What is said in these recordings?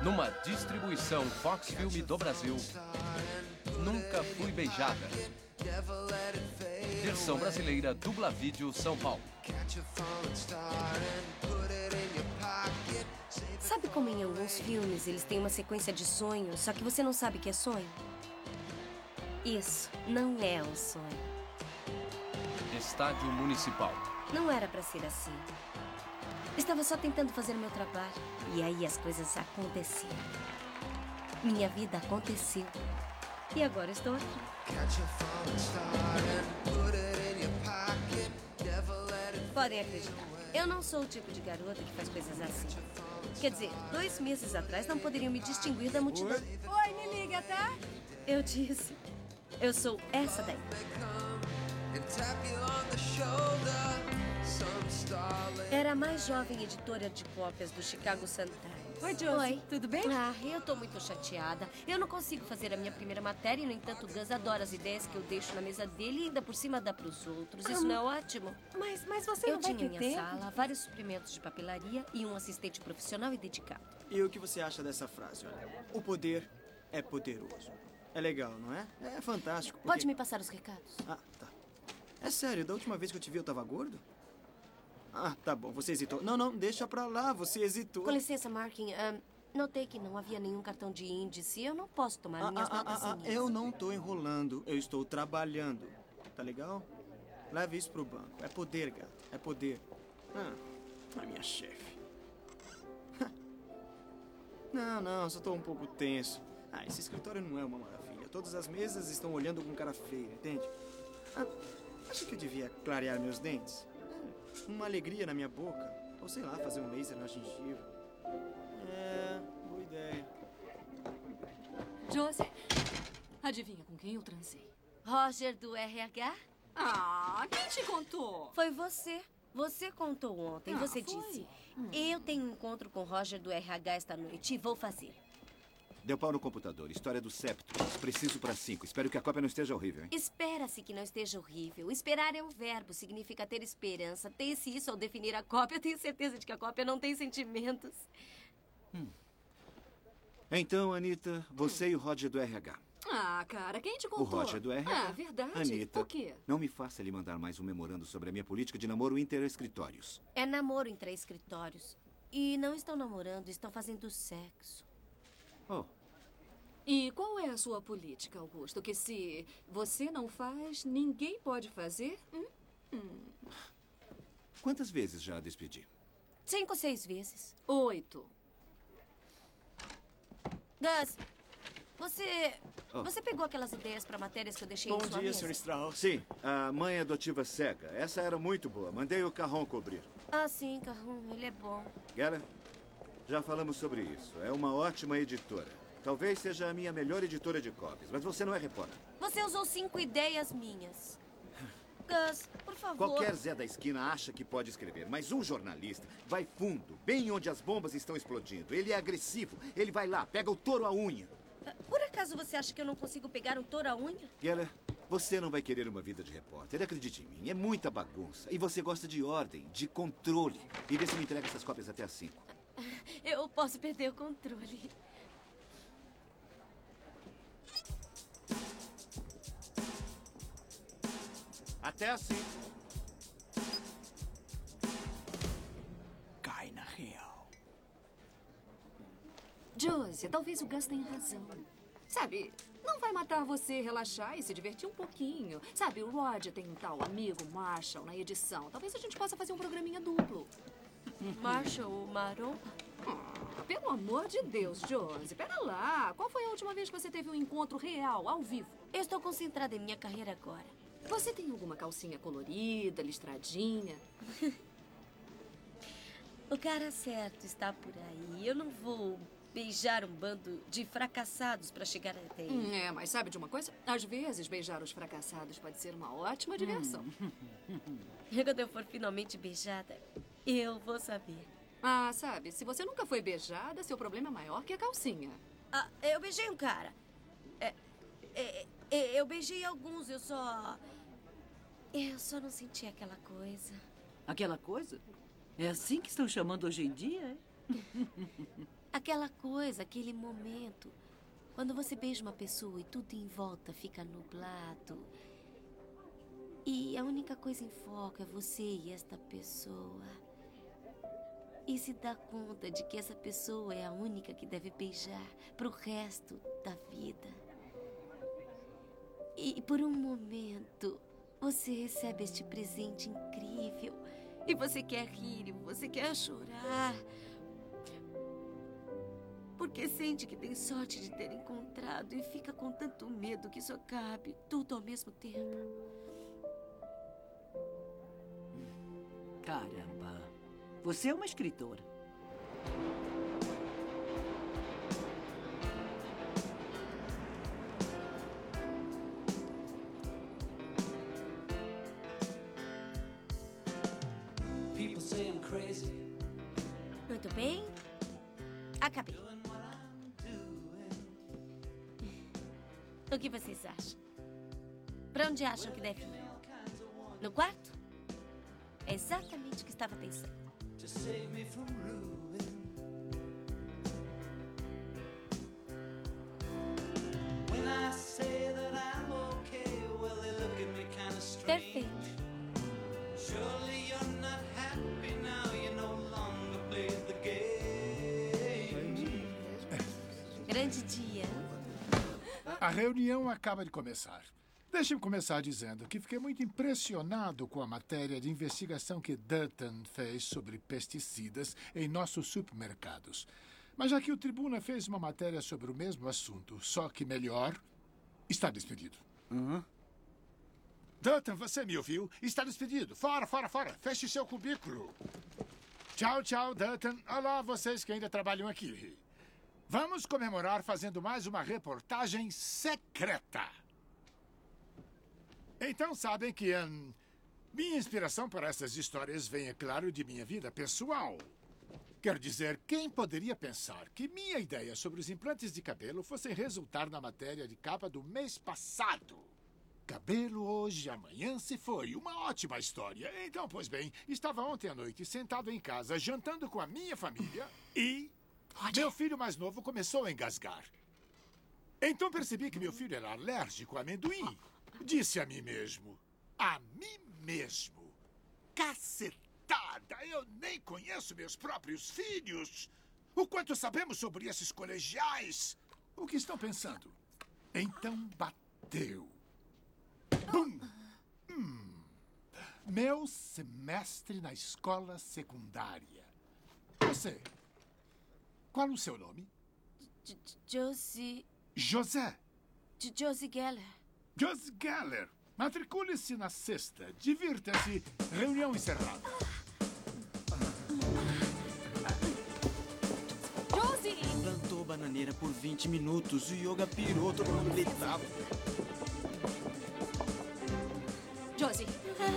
Numa distribuição Fox Film do Brasil, Nunca Fui Beijada. Versão brasileira, Dubla Vídeo, São Paulo. Sabe como em alguns filmes eles têm uma sequência de sonhos, só que você não sabe que é sonho? Isso não é um sonho. Estádio Municipal. Não era pra ser assim. Estava só tentando fazer meu trabalho. E aí as coisas aconteceram. Minha vida aconteceu. E agora estou aqui. Podem acreditar. Eu não sou o tipo de garota que faz coisas assim. Quer dizer, 2 meses atrás não poderiam me distinguir da multidão. Oi, me liga, tá? Eu disse. Eu sou essa daí. Era a mais jovem editora de cópias do Chicago Sun-Times. Oi, Josie. Oi. Tudo bem? Ah, eu tô muito chateada. Eu não consigo fazer a minha primeira matéria e, no entanto, o Gus adora as ideias que eu deixo na mesa dele e ainda por cima dá pros outros. Isso não é ótimo? Mas você Eu não vai tinha ter minha tempo? sala, vários suprimentos de papelaria e um assistente profissional e dedicado. E o que você acha dessa frase? Olha, o poder é poderoso. É legal, não é? É fantástico. Porque... Pode me passar os recados? Ah, tá. É sério, da última vez que eu te vi eu tava gordo? Ah, tá bom, você hesitou. Não, deixa pra lá, você hesitou. Com licença, Markin. Notei que não havia nenhum cartão de índice. Eu não posso tomar minhas notas sem isso. Eu não tô enrolando, eu estou trabalhando. Tá legal? Leve isso pro banco. É poder, gato. É poder. A minha chefe. Não, só tô um pouco tenso. Esse escritório não é uma maravilha. Todas as mesas estão olhando com cara feia, entende? Acho que eu devia clarear meus dentes. Uma alegria na minha boca. Ou sei lá, fazer um laser na gengiva. Boa ideia. Josie, adivinha com quem eu transei? Roger do RH? Ah, quem te contou? Foi você. Você contou ontem. Você foi? disse: eu tenho um encontro com Roger do RH esta noite e vou fazer. Deu pau no computador. História do septo. Preciso para 5. Espero que a cópia não esteja horrível, hein? Espera-se que não esteja horrível. Esperar é um verbo, significa ter esperança. Tem-se isso ao definir a cópia. Eu tenho certeza de que a cópia não tem sentimentos. Então, Anitta, você e o Roger do RH. Ah, cara, quem te O contou? Roger do RH. Ah, verdade? Anitta, O quê? não me faça lhe mandar mais um memorando sobre a minha política de namoro interescritórios. É namoro em 3 escritórios. E não estão namorando, estão fazendo sexo. Oh, E qual é a sua política, Augusto? Que se você não faz, ninguém pode fazer? quantas vezes já a despedi? 5 ou 6 vezes. 8. Gus, você pegou aquelas ideias para matérias que eu deixei Bom em sua dia, mesa? Sr. Strauss. Sim, a mãe adotiva cega. Essa era muito boa. Mandei o Carrão cobrir. Ah, sim, Carrum, ele é bom. Geller, já falamos sobre isso. É uma ótima editora. Talvez seja a minha melhor editora de cópias, mas você não é repórter. Você usou 5 ideias minhas. Gus, por favor. Qualquer Zé da esquina acha que pode escrever, mas um jornalista vai fundo, bem onde as bombas estão explodindo. Ele é agressivo, ele vai lá, pega o touro à unha. Por acaso você acha que eu não consigo pegar um touro à unha? Geller, você não vai querer uma vida de repórter, acredite em mim. É muita bagunça. E você gosta de ordem, de controle. E vê se me entrega essas cópias até às 5. Eu posso perder o controle. Até às 5. Cai na real. Josie, talvez o Gus tenha razão. Sabe, não vai matar você relaxar e se divertir um pouquinho. Sabe, o Roger tem um tal amigo Marshall na edição. Talvez a gente possa fazer um programinha duplo. Marshall ou Maromba? Pelo amor de Deus, Josie, pera lá. Qual foi a última vez que você teve um encontro real, ao vivo? Eu estou concentrada em minha carreira agora. Você tem alguma calcinha colorida, listradinha? O cara certo está por aí. Eu não vou beijar um bando de fracassados para chegar até ele. Mas sabe de uma coisa? Às vezes, beijar os fracassados pode ser uma ótima diversão. E quando eu for finalmente beijada, eu vou saber. Ah, sabe, se você nunca foi beijada, seu problema é maior que a calcinha. Ah, eu beijei um cara. Eu beijei alguns, eu só não senti aquela coisa. Aquela coisa? É assim que estão chamando hoje em dia, é? Aquela coisa, aquele momento. Quando você beija uma pessoa e tudo em volta fica nublado. E a única coisa em foco é você e esta pessoa. E se dá conta de que essa pessoa é a única que deve beijar pro resto da vida. E por um momento, você recebe este presente incrível. E você quer rir, e você quer chorar. Porque sente que tem sorte de ter encontrado e fica com tanto medo que isso acabe tudo ao mesmo tempo. Caramba, você é uma escritora. Muito bem. Acabei. O que vocês acham? Para onde acham que deve ir? No quarto? É exatamente o que estava pensando. Perfeito. Grande dia. A reunião acaba de começar. Deixe-me começar dizendo que fiquei muito impressionado com a matéria de investigação que Dutton fez sobre pesticidas em nossos supermercados. Mas já que o Tribuna fez uma matéria sobre o mesmo assunto, só que melhor, está despedido. Dutton, você me ouviu? Está despedido. Fora, fora, fora. Feche seu cubículo. Tchau, tchau, Dutton. Olá, vocês que ainda trabalham aqui. Vamos comemorar fazendo mais uma reportagem secreta. Então sabem que minha inspiração para essas histórias vem, é claro, de minha vida pessoal. Quer dizer, quem poderia pensar que minha ideia sobre os implantes de cabelo fosse resultar na matéria de capa do mês passado? Cabelo hoje, amanhã se foi. Uma ótima história. Então, pois bem, estava ontem à noite sentado em casa, jantando com a minha família e meu filho mais novo começou a engasgar. Então percebi que meu filho era alérgico a amendoim. Disse a mim mesmo. A mim mesmo. Cacetada! Eu nem conheço meus próprios filhos. O quanto sabemos sobre esses colegiais? O que estão pensando? Então bateu. Bum! Meu semestre na escola secundária. Você, qual o seu nome? Josie... José. Josie Geller. Josie Geller. Matricule-se na sexta. Divirta-se. Reunião encerrada. Josie! Plantou bananeira por 20 minutos. O Yoga pirou, todo mundo gritava. Josie,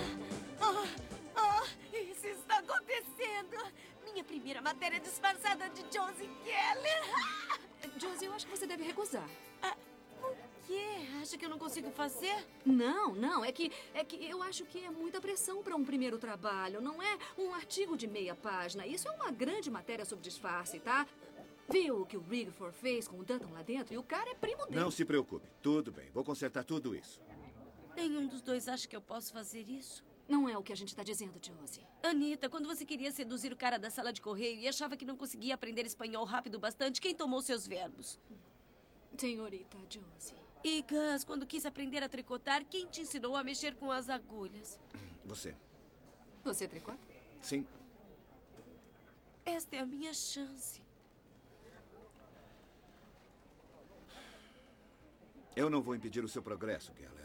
Isso está acontecendo. Minha primeira matéria disfarçada de Josie Geller. Josie, eu acho que você deve recusar. Por quê? Acha que eu não consigo fazer? Não, é que eu acho que é muita pressão para um primeiro trabalho. Não é um artigo de meia página. Isso é uma grande matéria sobre disfarce, tá? Viu o que o Rigford fez com o Dutton lá dentro? E o cara é primo dele. Não se preocupe. Tudo bem. Vou consertar tudo isso. Nenhum dos dois acha que eu posso fazer isso? Não é o que a gente tá dizendo, Josie. Anitta, quando você queria seduzir o cara da sala de correio e achava que não conseguia aprender espanhol rápido bastante, quem tomou seus verbos? Senhorita Josie. E Gus, quando quis aprender a tricotar, quem te ensinou a mexer com as agulhas? Você. Você tricota? Sim. Esta é a minha chance. Eu não vou impedir o seu progresso, Geller.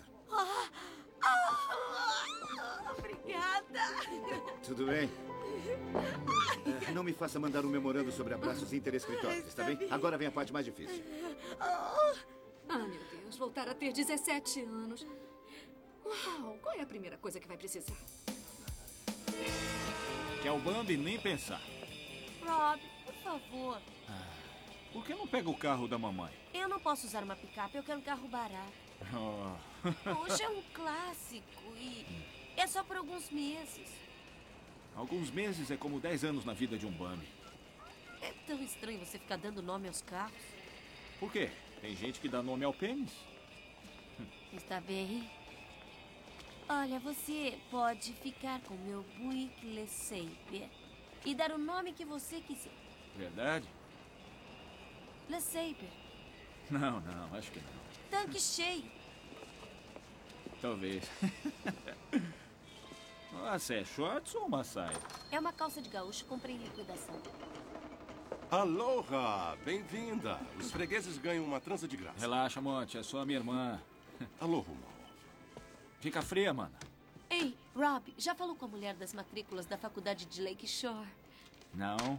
Obrigada. Tudo bem? Não me faça mandar um memorando sobre abraços interescritórios, tá bem? Agora vem a parte mais difícil. Ah, meu Deus, voltar a ter 17 anos. Uau, qual é a primeira coisa que vai precisar? Que é o Bambi nem pensar. Rob, por favor. Por que não pega o carro da mamãe? Eu não posso usar uma picape, eu quero um carro barato. Poxa, é um clássico e é só por alguns meses. Alguns meses é como 10 anos na vida de um Bambi. É tão estranho você ficar dando nome aos carros. Por quê? Tem gente que dá nome ao pênis? Está bem. Olha, você pode ficar com meu Buick LeSabre e dar o nome que você quiser. Verdade? LeSabre. Não, acho que não. Tanque cheio. Talvez. Nossa, é shorts ou uma saia? É uma calça de gaúcho, comprei em liquidação. Aloha! Bem-vinda! Os fregueses ganham uma trança de graça. Relaxa, Monte, é só minha irmã. Aloha, mal. Fica fria, mana. Ei, Rob, já falou com a mulher das matrículas da faculdade de Lake Shore? Não.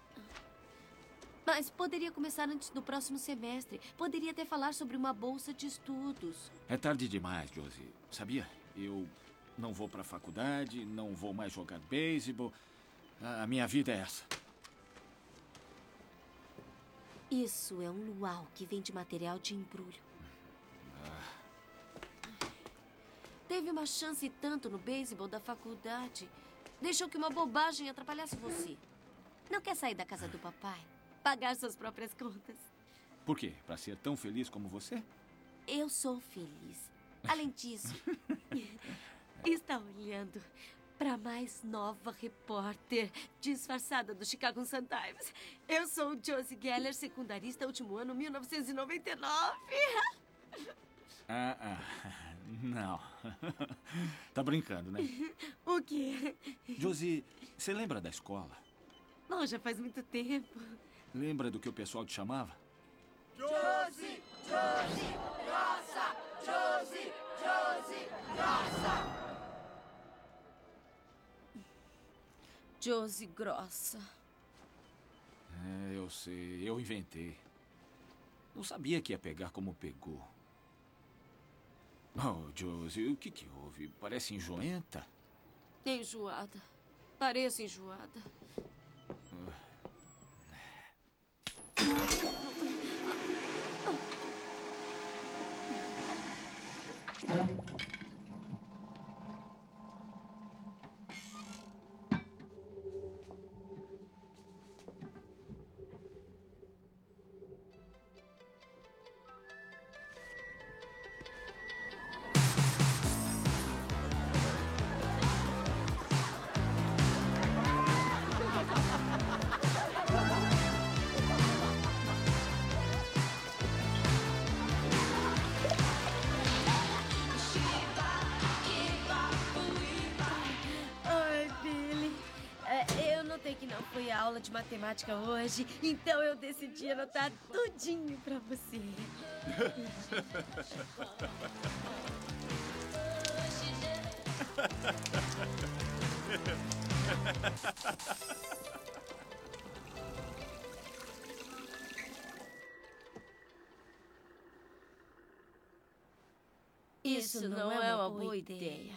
Mas poderia começar antes do próximo semestre. Poderia até falar sobre uma bolsa de estudos. É tarde demais, Josie. Sabia? Eu não vou pra faculdade, não vou mais jogar beisebol. A minha vida é essa. Isso é um luau que vende material de embrulho. Teve uma chance e tanto no beisebol da faculdade. Deixou que uma bobagem atrapalhasse você. Não quer sair da casa do papai? Pagar suas próprias contas? Por quê? Pra ser tão feliz como você? Eu sou feliz. Além disso, está olhando para a mais nova repórter disfarçada do Chicago Sun-Times. Eu sou Josie Geller, secundarista, último ano, 1999. Não. Tá brincando, né? O quê? Josie, você lembra da escola? Não, já faz muito tempo. Lembra do que o pessoal te chamava? Josie, Josie, grossa! Josie, Josie, grossa! Josie grossa. É, eu sei. Eu inventei. Não sabia que ia pegar como pegou. Oh, Josie, o que houve? Parece enjoenta. Enjoada. Pareço enjoada. Que não foi a aula de matemática hoje, então eu decidi anotar tudinho pra você. Isso não é uma boa ideia.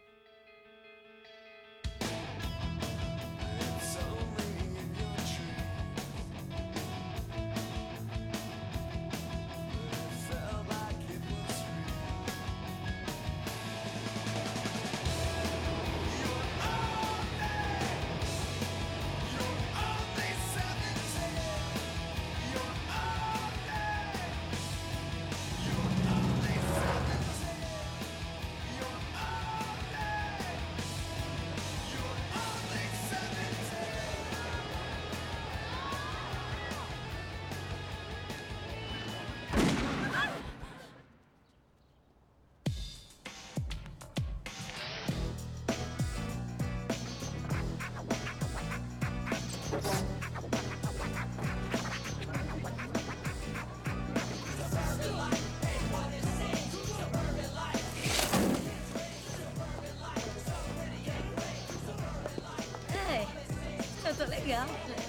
Eu tô legal.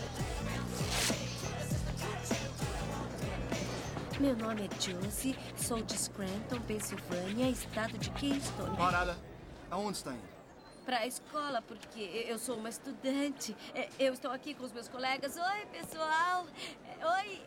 Meu nome é Josie, sou de Scranton, Pensilvânia, estado de Kingston. Parada. Aonde está indo? Pra escola, porque eu sou uma estudante. Eu estou aqui com os meus colegas. Oi, pessoal. Oi.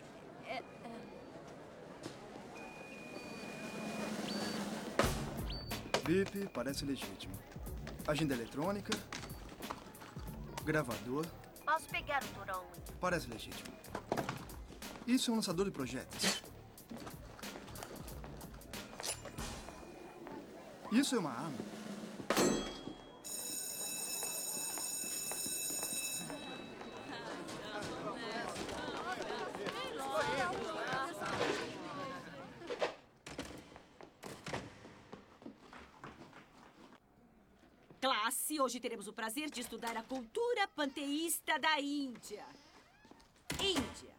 VIP, parece legítimo. Agenda eletrônica. Gravador. Posso pegar o touro a unha? Parece legítimo. Isso é um lançador de projéteis. Isso é uma arma. Classe, hoje teremos o prazer de estudar a cultura panteísta da Índia. Índia.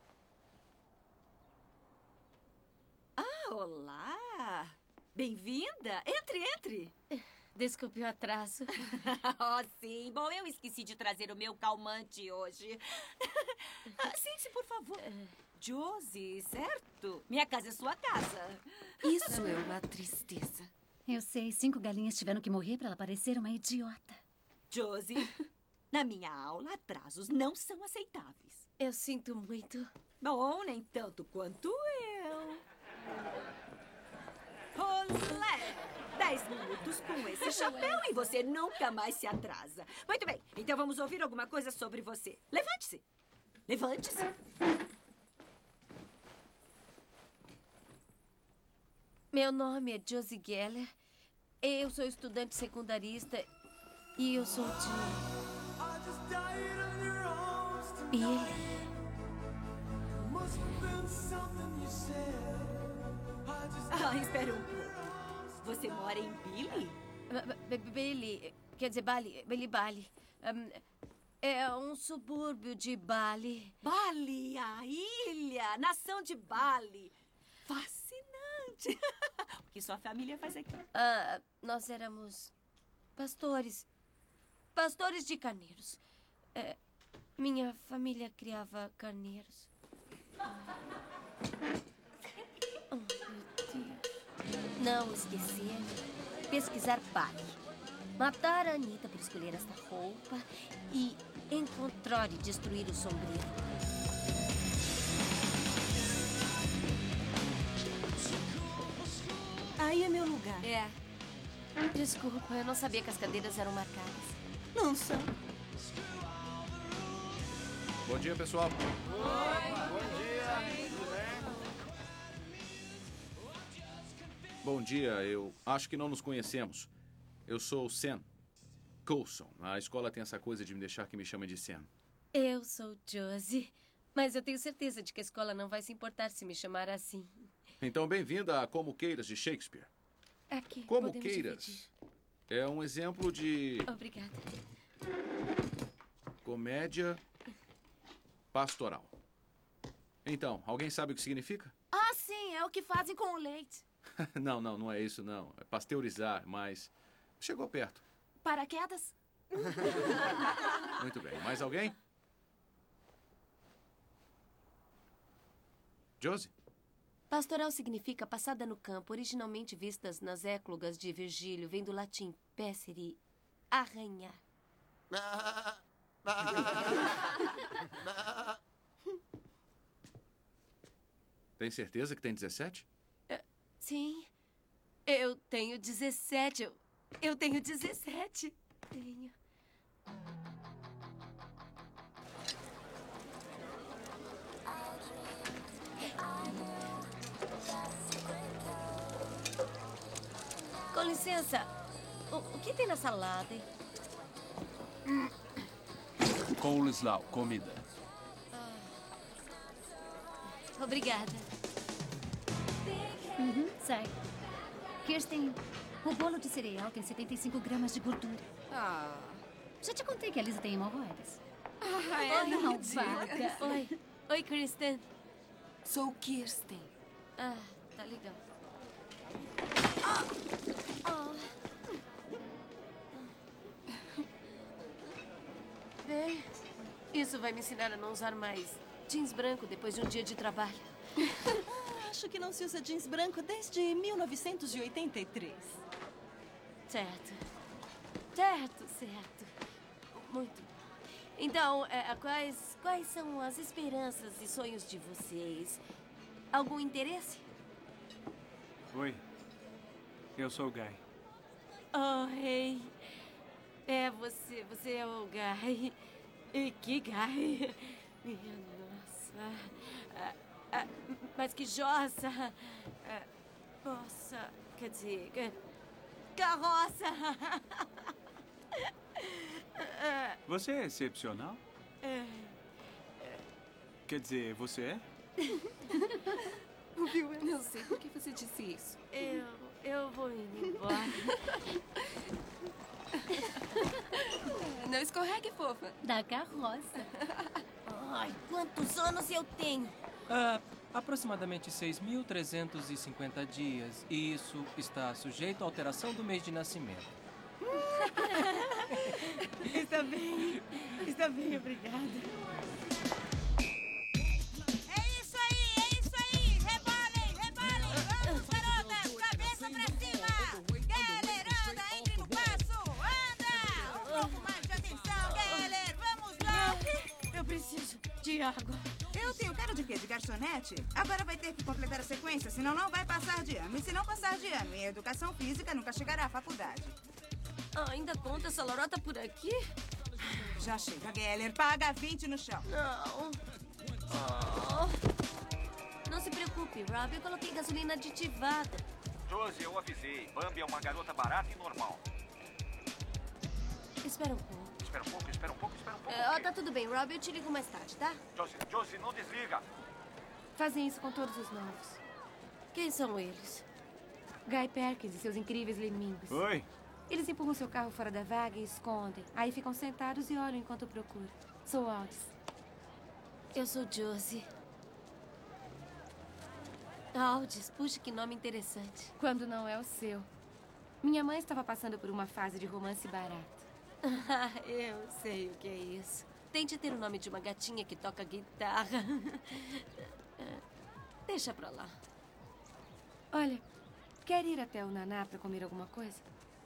Ah, olá. Bem-vinda. Entre, entre. Desculpe o atraso. Oh, sim. Bom, eu esqueci de trazer o meu calmante hoje. Sente-se, por favor. Josie, certo? Minha casa é sua casa. Isso é uma tristeza. Eu sei, 5 galinhas tiveram que morrer para ela parecer uma idiota. Josie, na minha aula, atrasos não são aceitáveis. Eu sinto muito. Bom, nem tanto quanto eu. Olé! 10 minutos com esse chapéu e você nunca mais se atrasa. Muito bem, então vamos ouvir alguma coisa sobre você. Levante-se. Levante-se. Meu nome é Josie Geller. Eu sou estudante secundarista e eu sou de Billy. Ah, espera um pouco. Você mora em Billy? Billy, quer dizer, Bali. É um subúrbio de Bali. Bali, a ilha, nação de Bali. Fascinante. O que sua família faz aqui? Nós éramos pastores. Pastores de carneiros. Minha família criava carneiros. Oh, meu Deus. Não esquecer. Pesquisar Bali. Matar a Anitta por escolher esta roupa. E encontrar e destruir o sombrio. Aí é meu lugar. Desculpa, eu não sabia que as cadeiras eram marcadas. Não são. Bom dia, pessoal. Bom dia, eu acho que não nos conhecemos. Eu sou o Sam Coulson. A escola tem essa coisa de me deixar que me chamem de Sam. Eu sou Josie. Mas eu tenho certeza de que a escola não vai se importar se me chamar assim. Então, bem-vinda a Como Queiras de Shakespeare. Aqui, Como podemos Queiras dividir. é um exemplo de Obrigada. comédia pastoral. Então, alguém sabe o que significa? Ah, sim, é o que fazem com o leite. Não é isso, não. É pasteurizar, mas chegou perto. Paraquedas? Muito bem. Mais alguém? Josie? Pastoral significa passada no campo, originalmente vistas nas éclogas de Virgílio, vem do latim pessere, arranhar. Tem certeza que tem 17? Sim, eu tenho 17. Eu tenho 17. Tenho. Com licença, o que tem na salada, hein? Coleslaw, comida. Obrigada. Sai. Kirsten, o bolo de cereal tem 75 gramas de gordura. Já te contei que a Lisa tem hemorroidas. Não, vaga. Oi, Kristen. Sou Kirsten. Tá legal. Bem, isso vai me ensinar a não usar mais jeans branco depois de um dia de trabalho. Acho que não se usa jeans branco desde 1983. Certo. Muito. Então, quais são as esperanças e sonhos de vocês? Algum interesse? Oi, eu sou o Guy. Oh, hey. Você é o Guy. Ikigai. Minha nossa. Mas que jossa. Nossa, quer dizer... Carroça. Você é excepcional? Quer dizer, você é? Viu? Eu não sei por que você disse isso. Eu vou indo embora. Não escorregue, fofa. Da carroça. Ai, quantos anos eu tenho? Aproximadamente 6.350 dias. E isso está sujeito à alteração do mês de nascimento. Está bem, obrigada. É isso aí! Rebolem! Vamos, garotas! Cabeça pra cima! Geller, anda, entre no passo! Anda! Um pouco mais de atenção, Geller! Vamos lá! Eu preciso de água. Eu tenho cara de quê? De garçonete? Agora vai ter que completar a sequência, senão não vai passar de ano. E se não passar de ano em educação física, nunca chegará à faculdade. Ainda conta essa lorota por aqui? Já chega, Geller. Paga 20 no chão. Não. Não se preocupe, Rob. Eu coloquei gasolina aditivada. Josie, eu avisei. Bambi é uma garota barata e normal. Espera um pouco. Espera um pouco. Tá tudo bem, Rob. Eu te ligo mais tarde, tá? Josie, não desliga. Fazem isso com todos os novos. Quem são eles? Guy Perkins e seus incríveis lemmingos. Oi. Eles empurram seu carro fora da vaga e escondem. Aí ficam sentados e olham enquanto procuram. Sou Aldis. Eu sou Josie. Aldis, puxa, que nome interessante. Quando não é o seu. Minha mãe estava passando por uma fase de romance barato. Eu sei o que é isso. Tente ter o nome de uma gatinha que toca guitarra. Deixa pra lá. Olha, quer ir até o Naná para comer alguma coisa?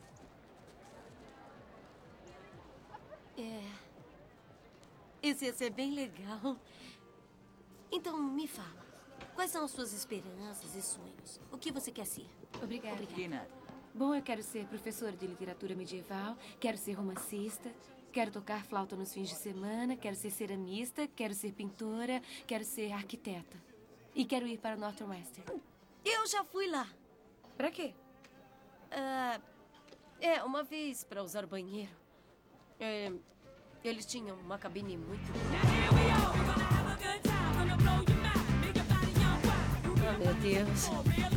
Isso ia ser bem legal. Então, me fala. Quais são as suas esperanças e sonhos? O que você quer ser? Obrigada. De nada. Bom, eu quero ser professora de literatura medieval, quero ser romancista, quero tocar flauta nos fins de semana, quero ser ceramista, quero ser pintora, quero ser arquiteta. E quero ir para Northwestern. Eu já fui lá. Pra quê? Uma vez para usar o banheiro. Eles tinham uma cabine muito... Oh, meu Deus.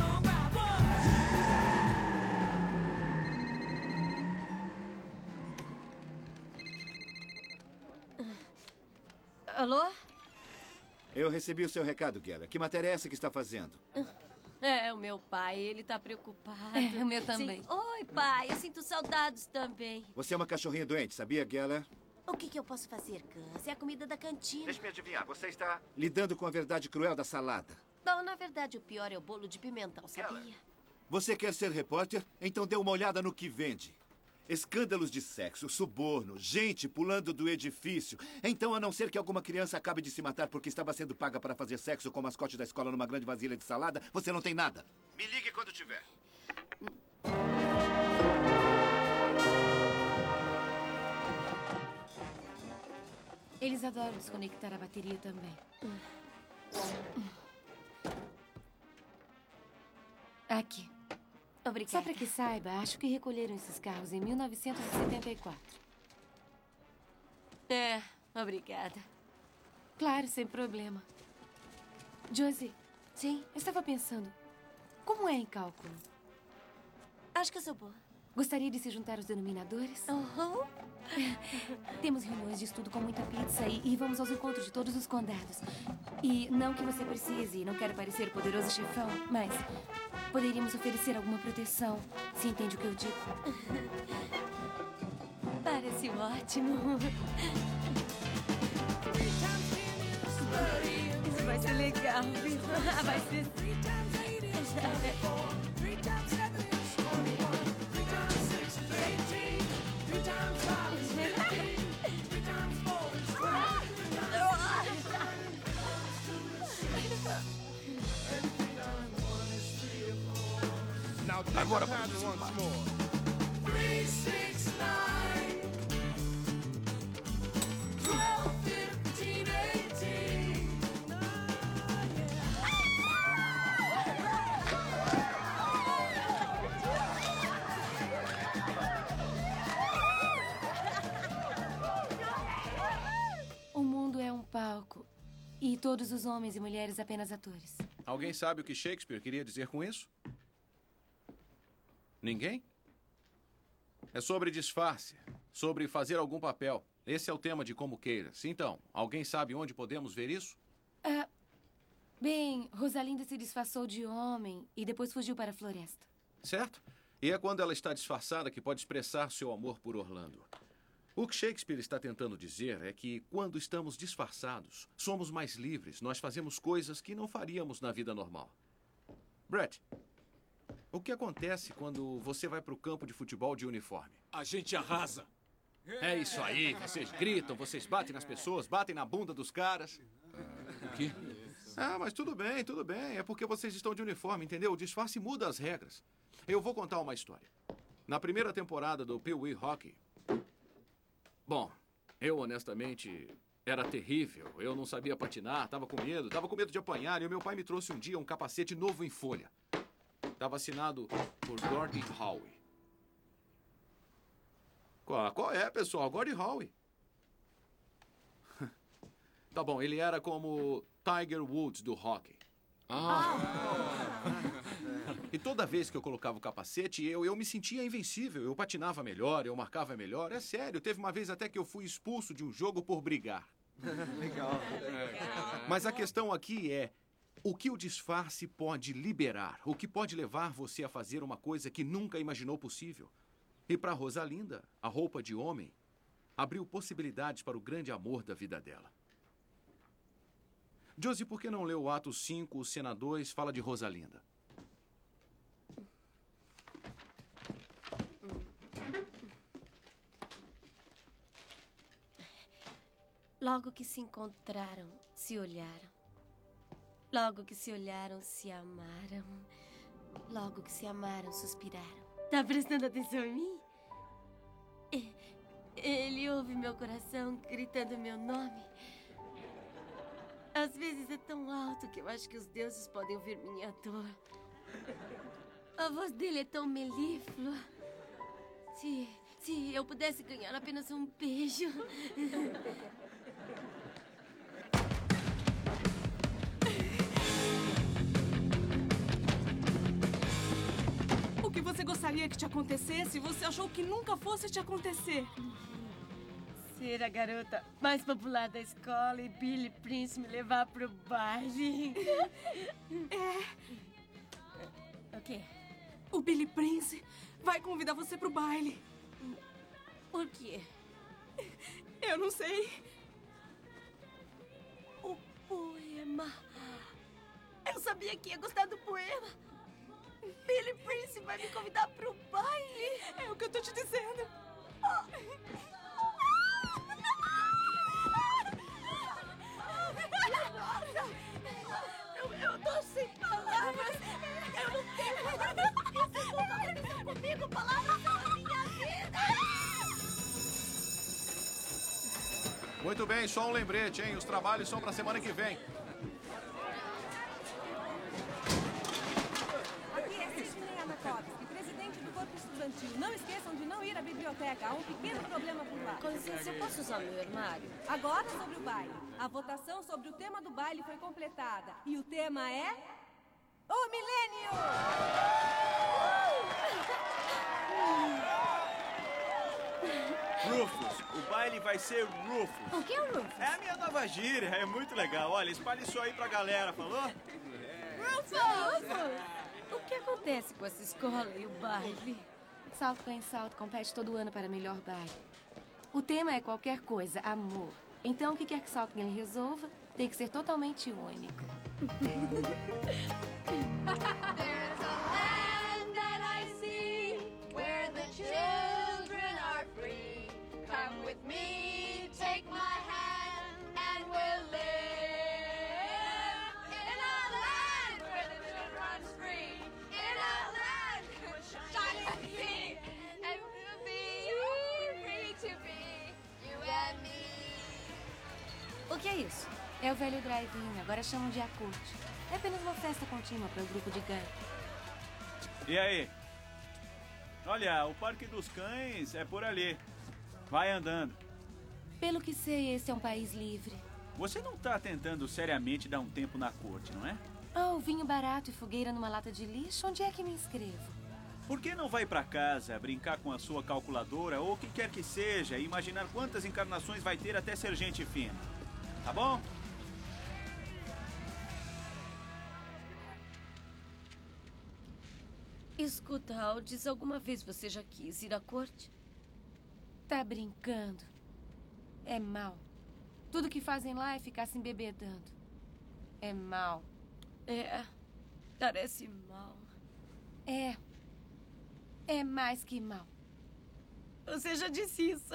Alô? Eu recebi o seu recado, Geller. Que matéria é essa que está fazendo? É o meu pai, ele tá preocupado. O meu também. Sim. Oi, pai, eu sinto saudades também. Você é uma cachorrinha doente, sabia, Geller? O que eu posso fazer, Gus? É a comida da cantina. Deixe-me adivinhar, você está lidando com a verdade cruel da salada. Não, na verdade, o pior é o bolo de pimentão, sabia? Você quer ser repórter? Então dê uma olhada no que vende. Escândalos de sexo, suborno, gente pulando do edifício. Então, a não ser que alguma criança acabe de se matar porque estava sendo paga para fazer sexo com o mascote da escola numa grande vasilha de salada, você não tem nada. Me ligue quando tiver. Eles adoram desconectar a bateria também. Aqui. Obrigada. Só para que saiba, acho que recolheram esses carros em 1974. Obrigada. Claro, sem problema. Josie. Sim? Eu estava pensando, como é em cálculo? Acho que eu sou boa. Gostaria de se juntar aos denominadores? Uhum. Temos reuniões de estudo com muita pizza e vamos aos encontros de todos os condados. E não que você precise, não quero parecer poderoso chefão, mas poderíamos oferecer alguma proteção, se entende o que eu digo. Parece ótimo. Isso vai ser legal, viu? Vai ser... Agora vamos once more. 3, 6, 9, 12. todos os homens e mulheres apenas atores. Alguém sabe o que Shakespeare queria dizer com isso? Ninguém? É sobre disfarce, sobre fazer algum papel. Esse é o tema de Como Queiras. Então, alguém sabe onde podemos ver isso? Bem, Rosalinda se disfarçou de homem e depois fugiu para a floresta. Certo? E é quando ela está disfarçada que pode expressar seu amor por Orlando. O que Shakespeare está tentando dizer é que, quando estamos disfarçados, somos mais livres. Nós fazemos coisas que não faríamos na vida normal. Brett, o que acontece quando você vai para o campo de futebol de uniforme? A gente arrasa. É isso aí. Vocês gritam, vocês batem nas pessoas, batem na bunda dos caras. O quê? Mas tudo bem, tudo bem. É porque vocês estão de uniforme, entendeu? O disfarce muda as regras. Eu vou contar uma história. Na primeira temporada do Pee Wee Hockey... Bom, eu honestamente era terrível. Eu não sabia patinar, estava com medo de apanhar. E o meu pai me trouxe um dia um capacete novo em folha. Estava assinado por Gordie Howe. Qual é, pessoal? Gordie Howe. Tá bom, ele era como Tiger Woods do hockey. E toda vez que eu colocava o capacete, eu me sentia invencível. Eu patinava melhor, eu marcava melhor. É sério, teve uma vez até que eu fui expulso de um jogo por brigar. Legal. Mas a questão aqui é o que o disfarce pode liberar, o que pode levar você a fazer uma coisa que nunca imaginou possível. E para Rosalinda, a roupa de homem abriu possibilidades para o grande amor da vida dela. Josie, por que não leu o ato 5, cena 2, fala de Rosalinda? Logo que se encontraram, se olharam. Logo que se olharam, se amaram. Logo que se amaram, suspiraram. Tá prestando atenção em mim? Ele ouve meu coração gritando meu nome. Às vezes é tão alto que eu acho que os deuses podem ouvir minha dor. A voz dele é tão melíflua. Se eu pudesse ganhar apenas um beijo. O que você gostaria que te acontecesse, você achou que nunca fosse te acontecer. Ser a garota mais popular da escola e Billy Prince me levar pro baile. O quê? O Billy Prince vai convidar você pro baile. Por quê? Eu não sei. O poema. Eu sabia que ia gostar do poema. Billy Prince vai me convidar pro baile. É o que eu tô te dizendo. Eu tô sem palavras. Eu não tenho palavras. Isso não vai acontecer comigo. Palavras são a minha vida. Muito bem, só um lembrete, hein? Os trabalhos são pra semana que vem. Aqui é Sidney Anakovsky, presidente do Corpo Estudantil. Não esqueçam de não ir à biblioteca. Há um pequeno problema por lá. Com licença, eu posso usar meu armário? Agora sobre o baile. A votação sobre o tema do baile foi completada. E o tema é... O Milênio! Rufus, o baile vai ser Rufus. O que é o Rufus? É a minha nova gíria, é muito legal. Olha, espalhe isso aí pra galera, falou? Rufus! O que acontece com essa escola e o baile? South Plains South compete todo ano para melhor baile. O tema é qualquer coisa, amor. Então, o que quer que South Plains resolva, tem que ser totalmente único. There's a land that I see where the children are free. Come with me, take my hand, and we'll live in a land where the children run free. In a land with shining sea, and we'll be free to be you and me. O que é isso? É o velho drive-in, agora chamam de Acult. É apenas uma festa contínua para o grupo de gangue. E aí? Olha, o Parque dos Cães é por ali. Vai andando. Pelo que sei, esse é um país livre. você não tá tentando seriamente dar um tempo na corte, não é? Oh, vinho barato e fogueira numa lata de lixo? Onde é que me inscrevo? Por que não vai pra casa, brincar com a sua calculadora ou o que quer que seja e imaginar quantas encarnações vai ter até ser gente fina? Tá bom? Escuta, Aldis, alguma vez você já quis ir à corte? Tá brincando? É mal. Tudo que fazem lá é ficar se embebedando. É mal. É, parece mal. É. É mais que mal. Você já disse isso.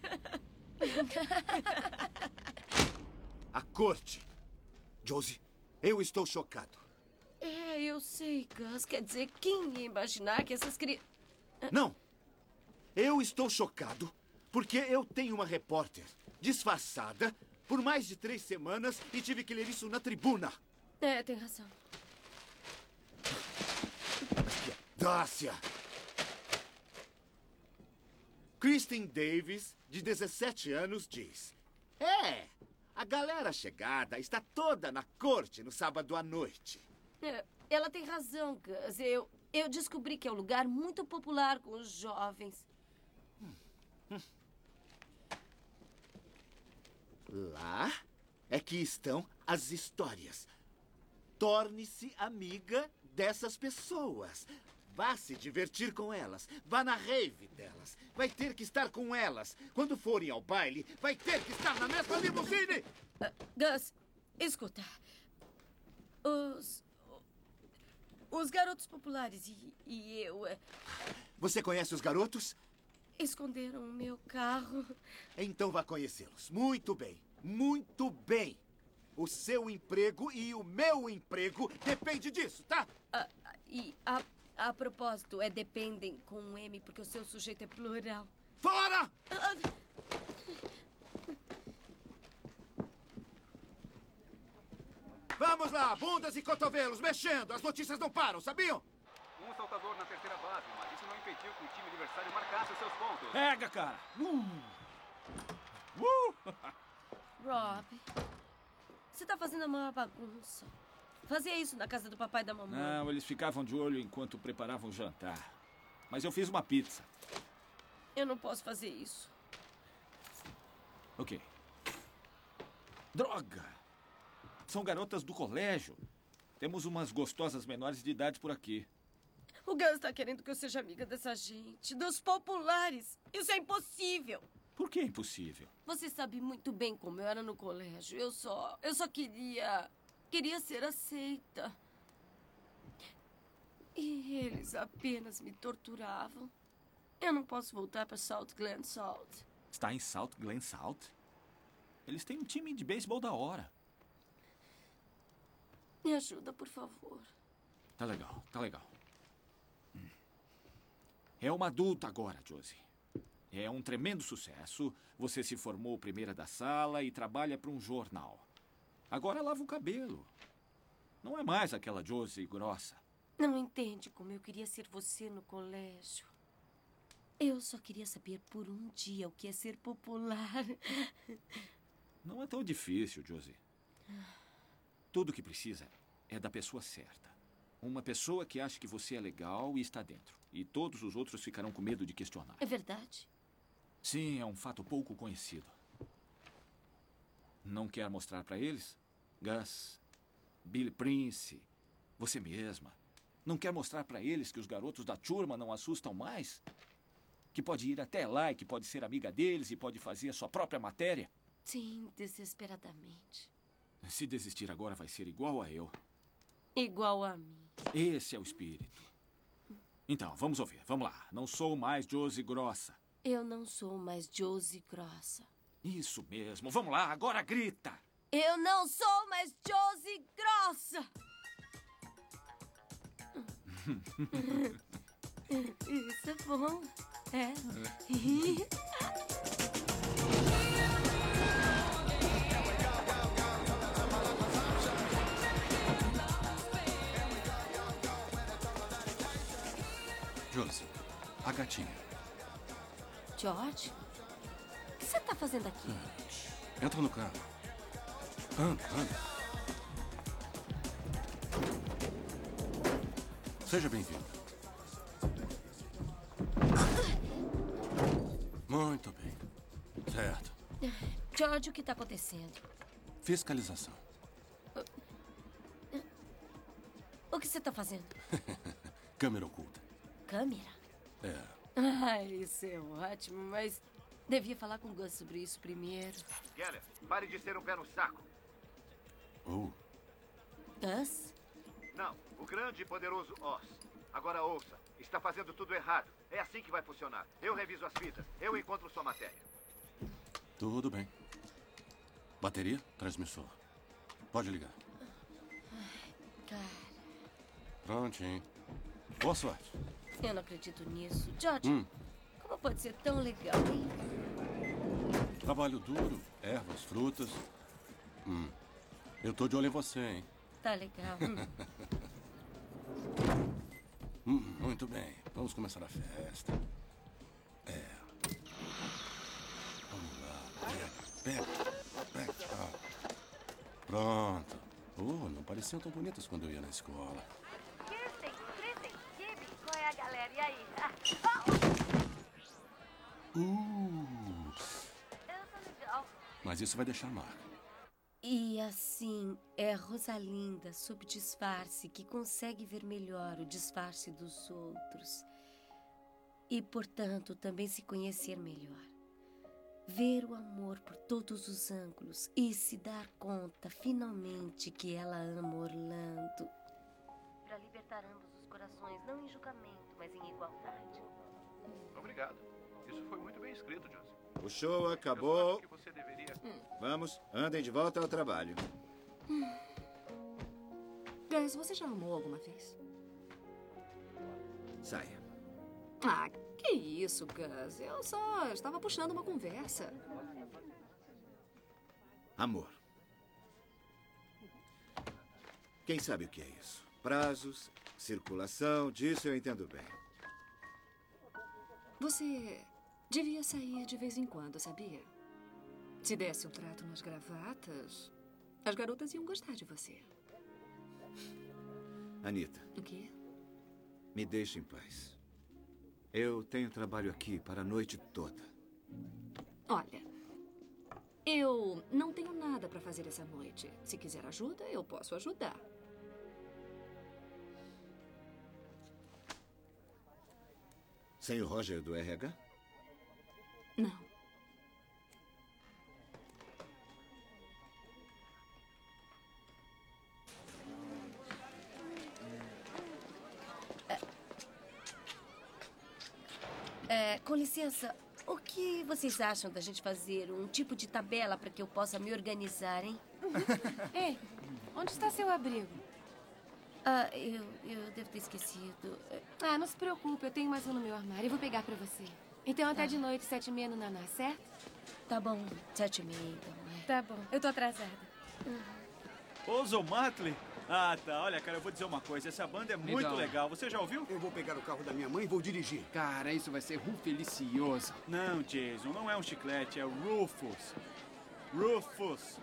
A corte. Josie, eu estou chocado. É, eu sei, Gus. Quer dizer, quem ia imaginar que essas crianças... Não. Eu estou chocado porque eu tenho uma repórter disfarçada por mais de 3 semanas e tive que ler isso na tribuna. É, tem razão. Dácia. Kristen Davis, de 17 anos, diz: a galera chegada está toda na corte no sábado à noite. É, ela tem razão, Gus. Eu descobri que é um lugar muito popular com os jovens. Lá é que estão as histórias. Torne-se amiga dessas pessoas. Vá se divertir com elas. Vá na rave delas. Vai ter que estar com elas. Quando forem ao baile, vai ter que estar na mesma limusine. Gus, escuta. Os garotos populares e eu... Você conhece os garotos? Esconderam o meu carro. Então vá conhecê-los. Muito bem. Muito bem. O seu emprego e o meu emprego depende disso, tá? A propósito, dependem com um M, porque o seu sujeito é plural. Fora! Vamos lá, bundas e cotovelos, mexendo. As notícias não param, sabiam? Um saltador na terceira base, mas isso não impediu que o time adversário marcasse os seus pontos. Pega, cara! Rob, você tá fazendo a maior bagunça. Fazia isso na casa do papai e da mamãe. Não, eles ficavam de olho enquanto preparavam o jantar. Mas eu fiz uma pizza. Eu não posso fazer isso. Ok. Droga! São garotas do colégio. Temos umas gostosas menores de idade por aqui. O Gus tá querendo que eu seja amiga dessa gente, dos populares. Isso é impossível. Por que é impossível? Você sabe muito bem como eu era no colégio. Eu só queria ser aceita. E eles apenas me torturavam. Eu não posso voltar para South Glen Salt. Está em South Glen Salt? Eles têm um time de beisebol da hora. Me ajuda, por favor. Tá legal, tá legal. É uma adulta agora, Josie. É um tremendo sucesso. Você se formou primeira da sala e trabalha para um jornal. Agora lava o cabelo. Não é mais aquela Josie grossa. Não entende como eu queria ser você no colégio. Eu só queria saber por um dia o que é ser popular. Não é tão difícil, Josie. Tudo o que precisa é da pessoa certa. Uma pessoa que acha que você é legal e está dentro. E todos os outros ficarão com medo de questionar. É verdade? Sim, é um fato pouco conhecido. Não quer mostrar para eles? Gus, Billy Prince, você mesma. Não quer mostrar para eles que os garotos da turma não assustam mais? Que pode ir até lá e que pode ser amiga deles e pode fazer a sua própria matéria? Sim, desesperadamente. Se desistir agora vai ser igual a eu. Igual a mim. Esse é o espírito. Então, vamos ouvir. Vamos lá. Não sou mais Josie grossa. Eu não sou mais Josie grossa. Isso mesmo. Vamos lá, agora grita. Eu não sou mais Josie grossa. Isso é bom. É. Josie, a gatinha. George? O que você tá fazendo aqui? Entra no carro. Anda, anda. Seja bem-vindo. Muito bem. Certo. George, o que está acontecendo? Fiscalização. O que você está fazendo? Câmera oculta. Câmera? É. Ai, isso é ótimo, mas devia falar com o Gus sobre isso primeiro. Geller, pare de ser um pé no saco. Gus? Não, o grande e poderoso Oz. Agora ouça, está fazendo tudo errado. É assim que vai funcionar. Eu reviso as fitas, eu encontro sua matéria. Tudo bem. Bateria, transmissor. Pode ligar. Cara, Prontinho. Boa sorte. eu não acredito nisso. George, como pode ser tão legal, hein? Trabalho duro, ervas, frutas. Eu tô de olho em você, hein? Tá legal. Muito bem. Vamos começar a festa. Vamos lá. Pega. Pronto. Não pareciam tão bonitas quando eu ia na escola. Kristen, Gabe, qual é a galera? E aí? Eu sou legal. Mas isso vai deixar marca. E assim, é a Rosalinda, sob disfarce, que consegue ver melhor o disfarce dos outros. E, portanto, também se conhecer melhor. Ver o amor por todos os ângulos e se dar conta, finalmente, que ela ama Orlando. Para libertar ambos os corações, não em julgamento, mas em igualdade. Obrigado. Isso foi muito bem escrito, Josie. O show acabou. Que você deveria... Vamos, andem de volta ao trabalho. Gus, você já amou alguma vez? Saia. Ah, que isso, Gus. Eu só estava puxando uma conversa. Amor. Quem sabe o que é isso? Prazos, circulação, disso eu entendo bem. Você devia sair de vez em quando, sabia? Se desse um trato nas gravatas, as garotas iam gostar de você. Anita. O quê? Me deixe em paz. Eu tenho trabalho aqui para a noite toda. Olha, eu não tenho nada para fazer essa noite. Se quiser ajuda, eu posso ajudar. Sem o Roger do RH? Não. Com licença, o que vocês acham da gente fazer um tipo de tabela para que eu possa me organizar, hein? Ei, onde está seu abrigo? Eu devo ter esquecido. Não se preocupe, eu tenho mais um no meu armário e vou pegar para você. Então até de noite, 7h30 no Naná, certo? Tá bom, 7h30 então. Tá bom, eu tô atrasada. Ozo Motley? Ah, tá. Olha, cara, eu vou dizer uma coisa. Essa banda é muito legal. Você já ouviu? Eu vou pegar o carro da minha mãe e vou dirigir. Cara, isso vai ser rufelicioso. Não, Jason, não é um chiclete, é Rufus. Rufus.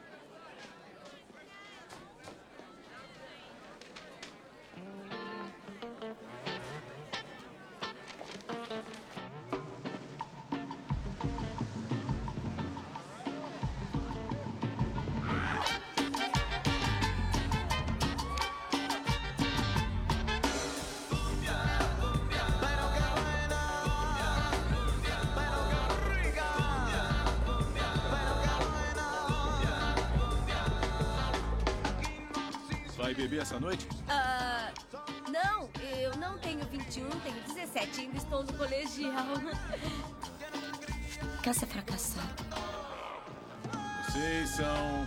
Vai beber essa noite? Não, eu não tenho 21, tenho 17, ainda estou no colegial. Caça fracassada. Vocês são...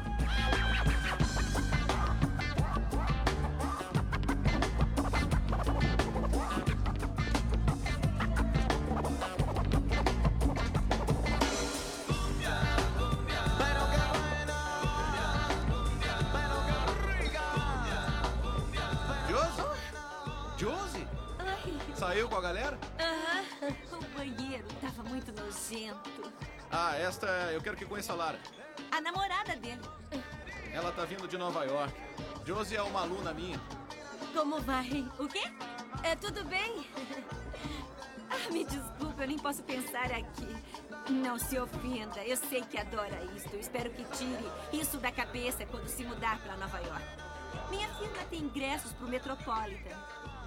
Josie? Saiu com a galera? O banheiro tava muito nojento. Esta eu quero que conheça a Lara. A namorada dele. Ela tá vindo de Nova York. Josie é uma aluna minha. Como vai? O quê? Tudo bem? Me desculpe, eu nem posso pensar aqui. Não se ofenda, eu sei que adora isto. Espero que tire isso da cabeça quando se mudar para Nova York. Minha firma tem ingressos pro Metropolitan.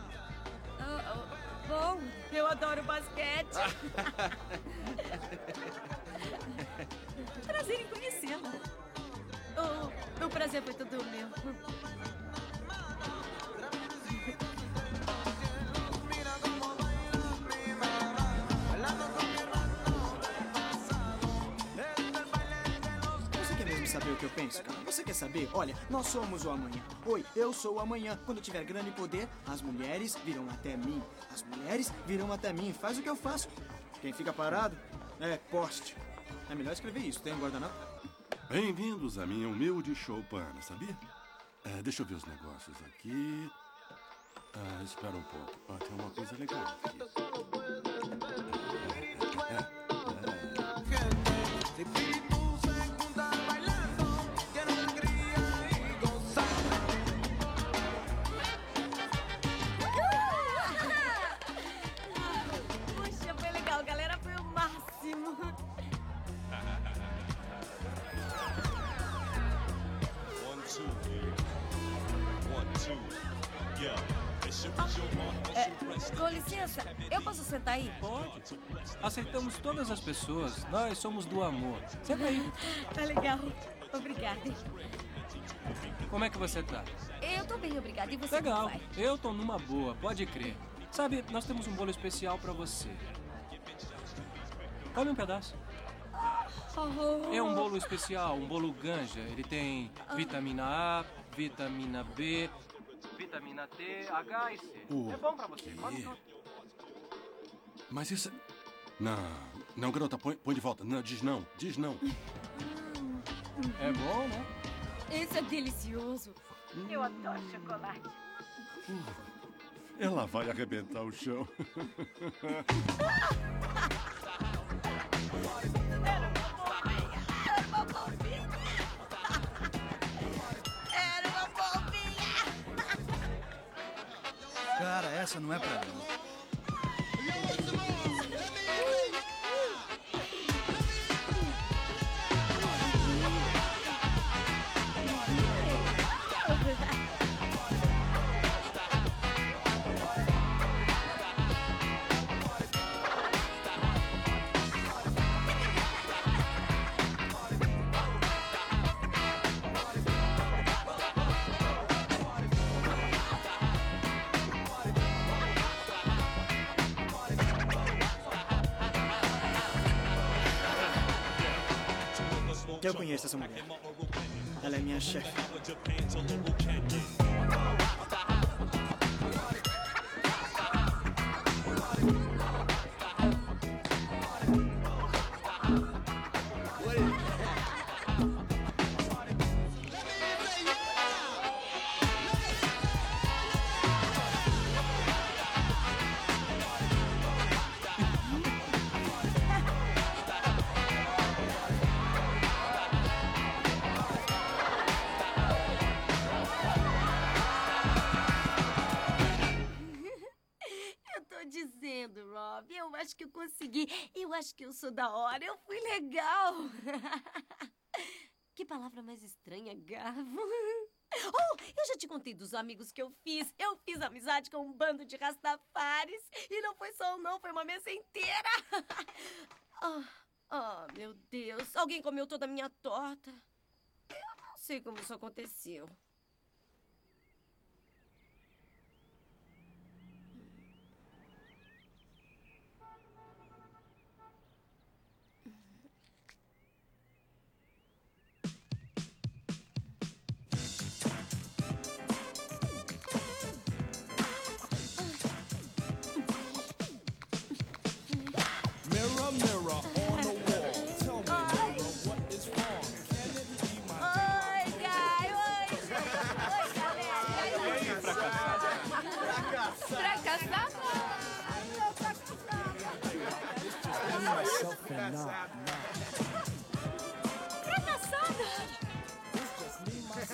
Bom, eu adoro basquete. Prazer em conhecê-la. O prazer foi todo meu. Você quer mesmo saber o que eu penso, cara? Você quer saber? Olha, nós somos o amanhã. Oi, eu sou o amanhã. Quando tiver grana e poder, as mulheres virão até mim. As mulheres virão até mim. Faz o que eu faço. Quem fica parado é poste. É melhor escrever isso. Tem um guardanapo? Bem-vindos à minha humilde choupana, sabia? Deixa eu ver os negócios aqui. Espera um pouco. Tem uma coisa legal aqui. Puxa, foi legal, galera. Foi o máximo. Com licença, eu posso sentar aí? Pode. Aceitamos todas as pessoas. Nós somos do amor. Senta aí. Tá legal. Obrigada. Como é que você tá? Eu tô bem, obrigada. E você? Legal. Como vai? Eu tô numa boa, pode crer. Sabe, nós temos um bolo especial pra você. Come um pedaço. É um bolo especial, um bolo ganja. Ele tem vitamina A, vitamina B, vitamina D, H e C. É bom pra você. Come tudo. Mas isso... Não, garota, põe de volta. Não, diz não. É bom, né? Isso é delicioso. Eu adoro chocolate. Ela vai arrebentar o chão. Cara, essa não é pra mim. Eu conheço essa mulher. Ela é minha chefe. Rob. Eu acho que eu consegui. Eu acho que eu sou da hora. Eu fui legal. Que palavra mais estranha, Gavo. Oh, eu já te contei dos amigos que eu fiz. Eu fiz amizade com um bando de rastafares. E não foi só um, não. Foi uma mesa inteira. Meu Deus. Alguém comeu toda a minha torta. Eu não sei como isso aconteceu. Mirror, mirror on the wall. Tell me, mirror, what is wrong? Can it be my Oi, Guy! Oi, gente! Oi, galera! E aí, fracassado? Fracassado? Fracassada?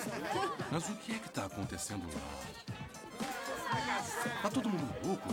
Mas o que é que tá acontecendo lá? Tá todo mundo louco?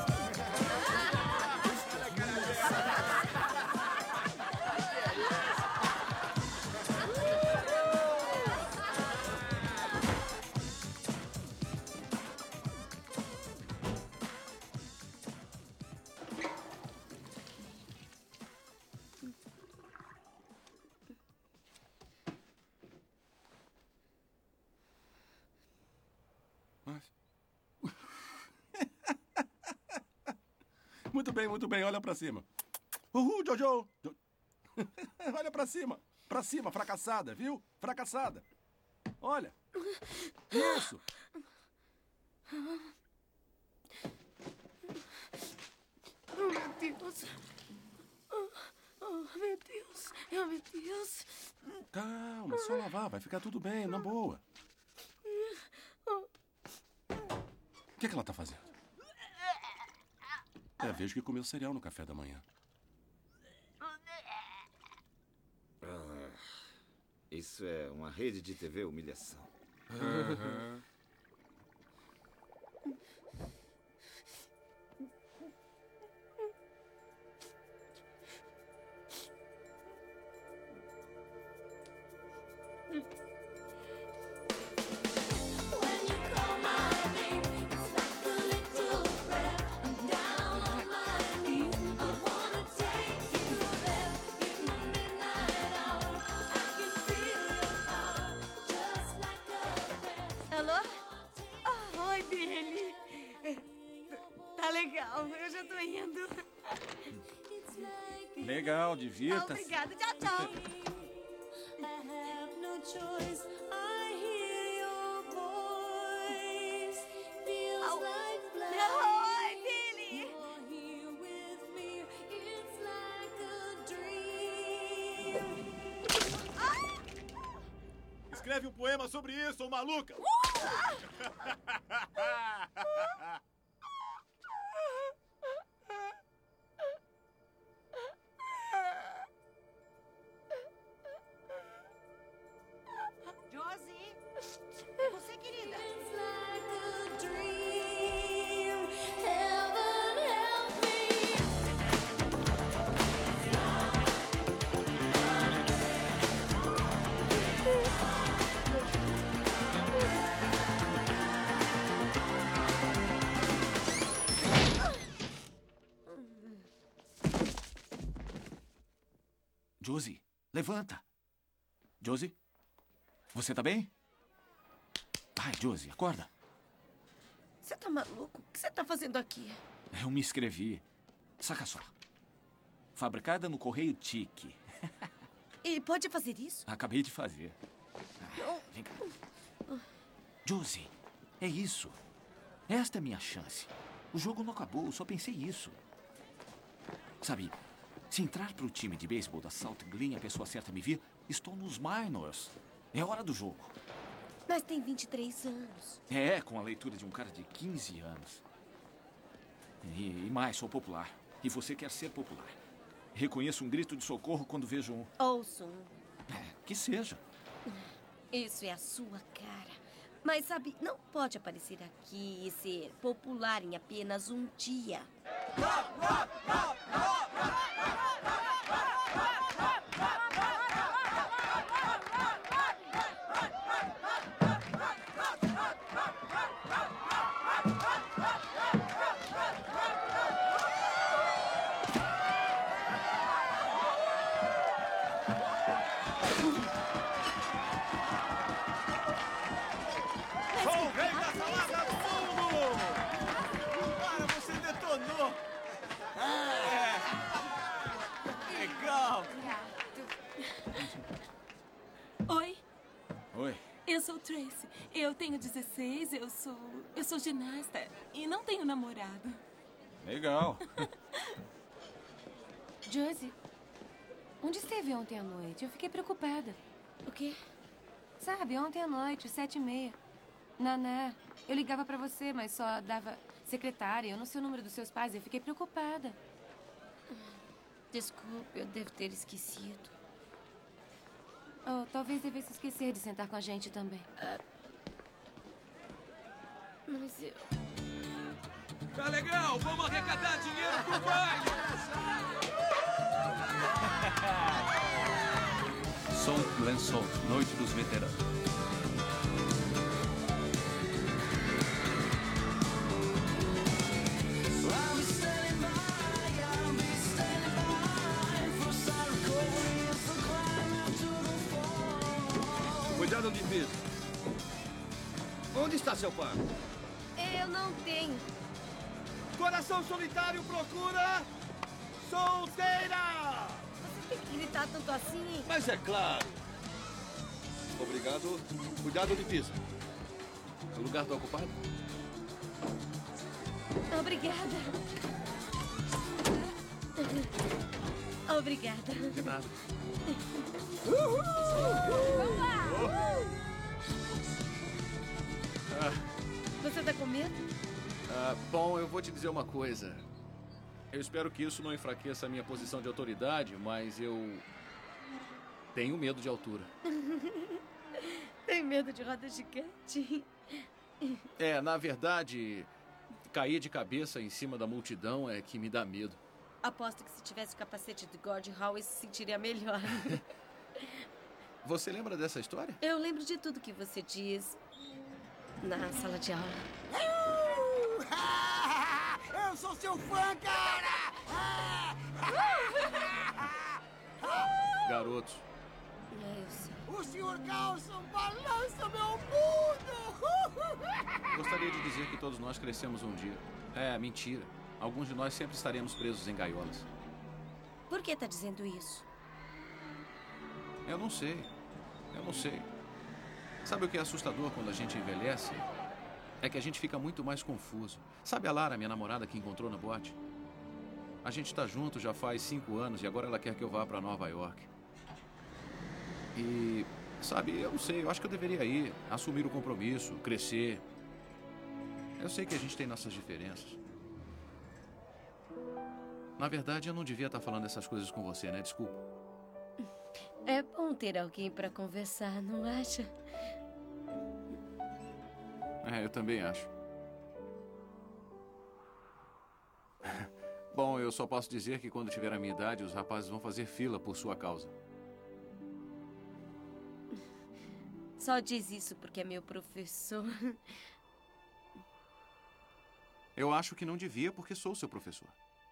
Muito bem, olha pra cima. Uhul, Jojo! Olha pra cima, fracassada, viu? Fracassada. Olha. Isso. Oh, meu Deus. Oh, meu Deus. Oh, meu Deus. Calma, só lavar, vai ficar tudo bem, na boa. O que ela tá fazendo? É, vejo que comeu cereal no café da manhã. Isso é uma rede de TV humilhação. Alô? Ah, oi, Billy. Tá legal, eu já tô indo. Legal, divirta-se. Obrigada, tchau, tchau. Oi, Billy. Escreve um poema sobre isso, ô maluca! Josie, é você, querida? Josie, levanta. Josie, você tá bem? Vai, Josie, acorda. Você tá maluco? O que você tá fazendo aqui? Eu me inscrevi. Saca só. Fabricada no Correio Tique. E pode fazer isso? Acabei de fazer. Vem cá. Josie, é isso. Esta é minha chance. O jogo não acabou, eu só pensei isso. Sabe, se entrar pro time de beisebol da Salt Glen, a pessoa certa me vir, estou nos minors. É hora do jogo. Mas tem 23 anos. É, com a leitura de um cara de 15 anos. E mais, sou popular. E você quer ser popular. Reconheço um grito de socorro quando vejo um... Ouço um. Que seja. Isso é a sua cara. Mas sabe, não pode aparecer aqui e ser popular em apenas um dia. Sou o rei da salada do mundo! Para, você detonou! Legal! Oi, Oi. eu sou Tracy. Eu tenho 16, eu sou ginasta e não tenho namorado. Legal. Josie, onde esteve ontem à noite? Eu fiquei preocupada. O quê? Sabe, ontem à noite, 7h30. Naná, eu ligava pra você, mas só dava secretária. Eu não sei o número dos seus pais. Eu fiquei preocupada. Desculpe, eu devo ter esquecido. Oh, talvez devesse esquecer de sentar com a gente também. Mas eu... Tá legal, vamos arrecadar dinheiro pro baile! Som Glenn Salt, Noite dos Veteranos. Cuidado de piso. Onde está seu par? Eu não tenho. Coração solitário procura solteira! Você tem que gritar tanto assim? Mas é claro. Obrigado. Cuidado de piso. O lugar está ocupado? Obrigada. Obrigada. De nada. Vamos lá! Você tá com medo? Bom, eu vou te dizer uma coisa. Eu espero que isso não enfraqueça a minha posição de autoridade, mas eu tenho medo de altura. Tem medo de roda gigante? Na verdade, cair de cabeça em cima da multidão é que me dá medo. Aposto que se tivesse o capacete de Gordon Howe, se sentiria melhor. Você lembra dessa história? Eu lembro de tudo que você diz na sala de aula. Eu sou seu fã, cara! Garotos. Eu sei. O Sr. Carlson balança meu mundo! Gostaria de dizer que todos nós crescemos um dia. Mentira. Alguns de nós sempre estaremos presos em gaiolas. Por que tá dizendo isso? Eu não sei. Sabe o que é assustador quando a gente envelhece? É que a gente fica muito mais confuso. Sabe a Lara, minha namorada, que encontrou na boate? A gente tá junto já faz 5 anos e agora ela quer que eu vá pra Nova York. E, sabe, eu não sei, eu acho que eu deveria ir, assumir o compromisso, crescer. Eu sei que a gente tem nossas diferenças. Na verdade, eu não devia estar falando essas coisas com você, né? Desculpa. É bom ter alguém pra conversar, não acha? Eu também acho. Bom, eu só posso dizer que quando tiver a minha idade, os rapazes vão fazer fila por sua causa. Só diz isso porque é meu professor. Eu acho que não devia porque sou seu professor.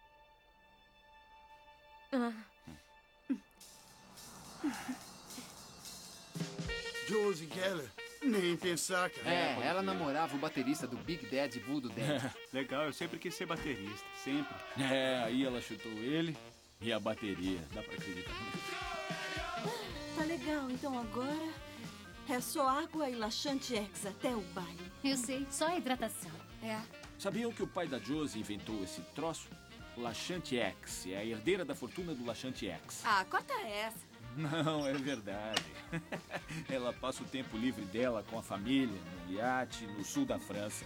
Josie Geller. Nem pensar, cara. Ela namorava o baterista do Big Daddy Voodoo Daddy. Legal, eu sempre quis ser baterista. Sempre. Aí ela chutou ele e a bateria. Dá pra acreditar. Tá legal, então agora é só água e laxante X até o baile. Eu sei, só hidratação. Sabiam que o pai da Josie inventou esse troço? O Laxante X. É a herdeira da fortuna do Laxante X. Ah, corta essa. Não, é verdade. Ela passa o tempo livre dela com a família, no iate, no sul da França.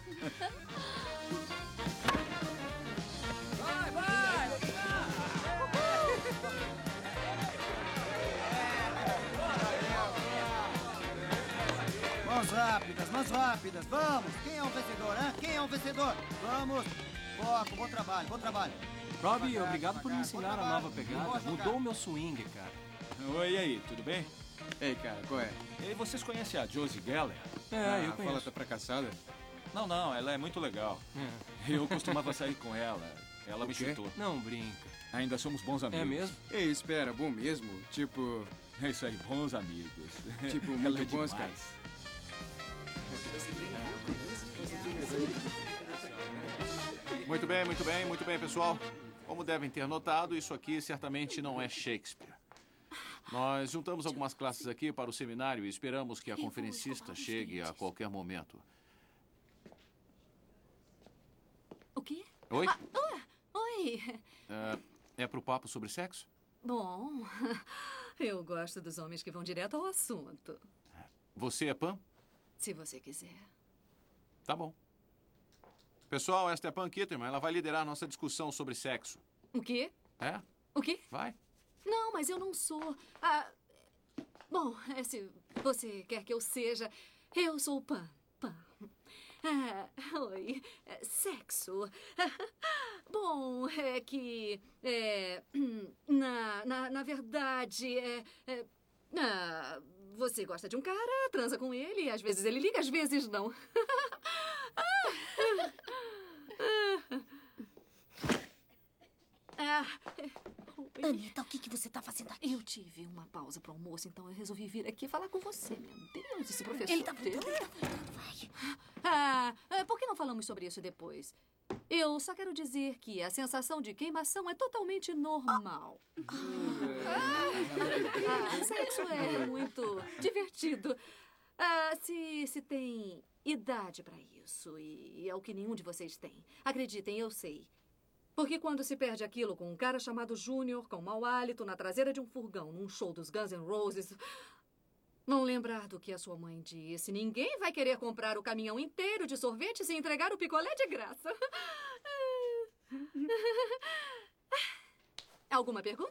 Mãos rápidas, vamos! Quem é o vencedor, hein? Quem é o vencedor? Vamos! Foco, bom trabalho. Robbie, obrigado por me ensinar a nova pegada. Mudou o meu swing, cara. Oi, e aí, tudo bem? Ei, cara, qual é? E vocês conhecem a Josie Geller? Eu conheço. Fala, tá fracassada? Não, ela é muito legal. Eu costumava sair com ela. Ela me chutou. Não brinca. Ainda somos bons amigos. É mesmo? Ei, espera, bom mesmo? Tipo... É isso aí, bons amigos. Tipo, Ela muito é bons, demais. cara. Muito bem, pessoal. Como devem ter notado, isso aqui certamente não é Shakespeare. Nós juntamos algumas classes aqui para o seminário e esperamos que a conferencista chegue a qualquer momento. O quê? Oi? Oi. É pro papo sobre sexo? Bom, eu gosto dos homens que vão direto ao assunto. Você é Pam? Se você quiser. Tá bom. Pessoal, esta é Pam Kitterman. Ela vai liderar a nossa discussão sobre sexo. O quê? É? O quê? Vai. Não, mas eu não sou. Bom, se você quer que eu seja, eu sou Pam. Oi. Sexo. Bom, é que... Na verdade, você gosta de um cara, transa com ele, às vezes ele liga, às vezes não. Anitta, o que você tá fazendo aqui? Eu tive uma pausa pro almoço, então eu resolvi vir aqui falar com você. Meu Deus, esse professor... Ele tá voltando, vai. Por que não falamos sobre isso depois? Eu só quero dizer que a sensação de queimação é totalmente normal. Sexo é muito divertido. Se tem idade pra isso, e é o que nenhum de vocês tem. Acreditem, eu sei. Porque quando se perde aquilo com um cara chamado Júnior, com mau hálito, na traseira de um furgão, num show dos Guns N' Roses... Não lembrar do que a sua mãe disse. Ninguém vai querer comprar o caminhão inteiro de sorvetes e entregar o picolé de graça. Alguma pergunta?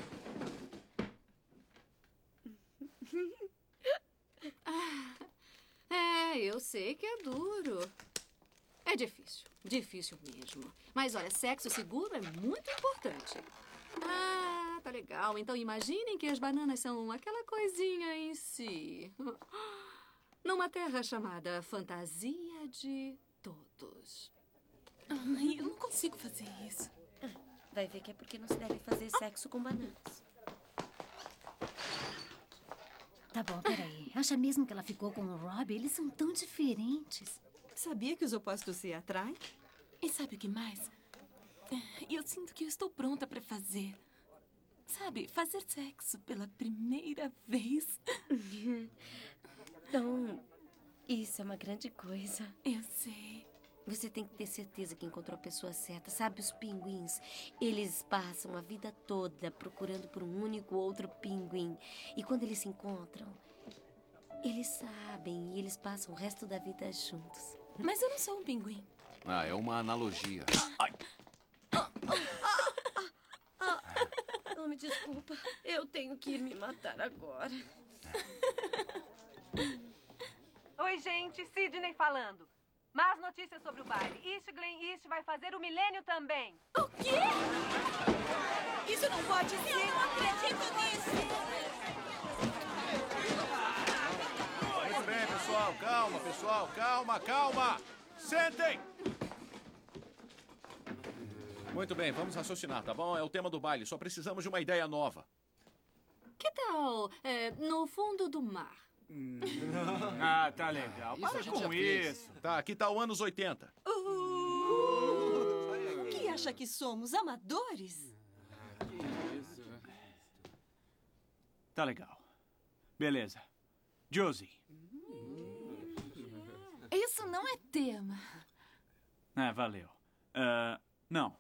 Eu sei que é duro. É difícil. Difícil mesmo. Mas olha, sexo seguro é muito importante. Tá legal. Então imaginem que as bananas são aquela coisinha em si. Numa terra chamada Fantasia de Todos. Ai, eu não consigo fazer isso. Vai ver que é porque não se deve fazer sexo com bananas. Tá bom, peraí. Acha mesmo que ela ficou com o Rob? Eles são tão diferentes. Sabia que os opostos se atraem? E sabe o que mais? Eu sinto que eu estou pronta pra fazer. Sabe, fazer sexo pela primeira vez. Então, isso é uma grande coisa. Eu sei. Você tem que ter certeza que encontrou a pessoa certa. Sabe, os pinguins, eles passam a vida toda procurando por um único outro pinguim. E quando eles se encontram, eles sabem e eles passam o resto da vida juntos. Mas eu não sou um pinguim. É uma analogia. Não, me desculpa. Eu tenho que ir me matar agora. Oi, gente. Sidney falando. Más notícias sobre o baile. East Glen East vai fazer o milênio também. O quê? Isso não pode ser. Eu não acredito nisso. Muito bem, pessoal. Calma, pessoal. Calma. Sentem! Muito bem, vamos raciocinar, tá bom? É o tema do baile. Só precisamos de uma ideia nova. Que tal no fundo do mar? Tá legal. Para com isso. Tá, que tal anos 80? O que acha que somos? Amadores? Tá legal. Beleza. Josie. Isso não é tema. Valeu. Não.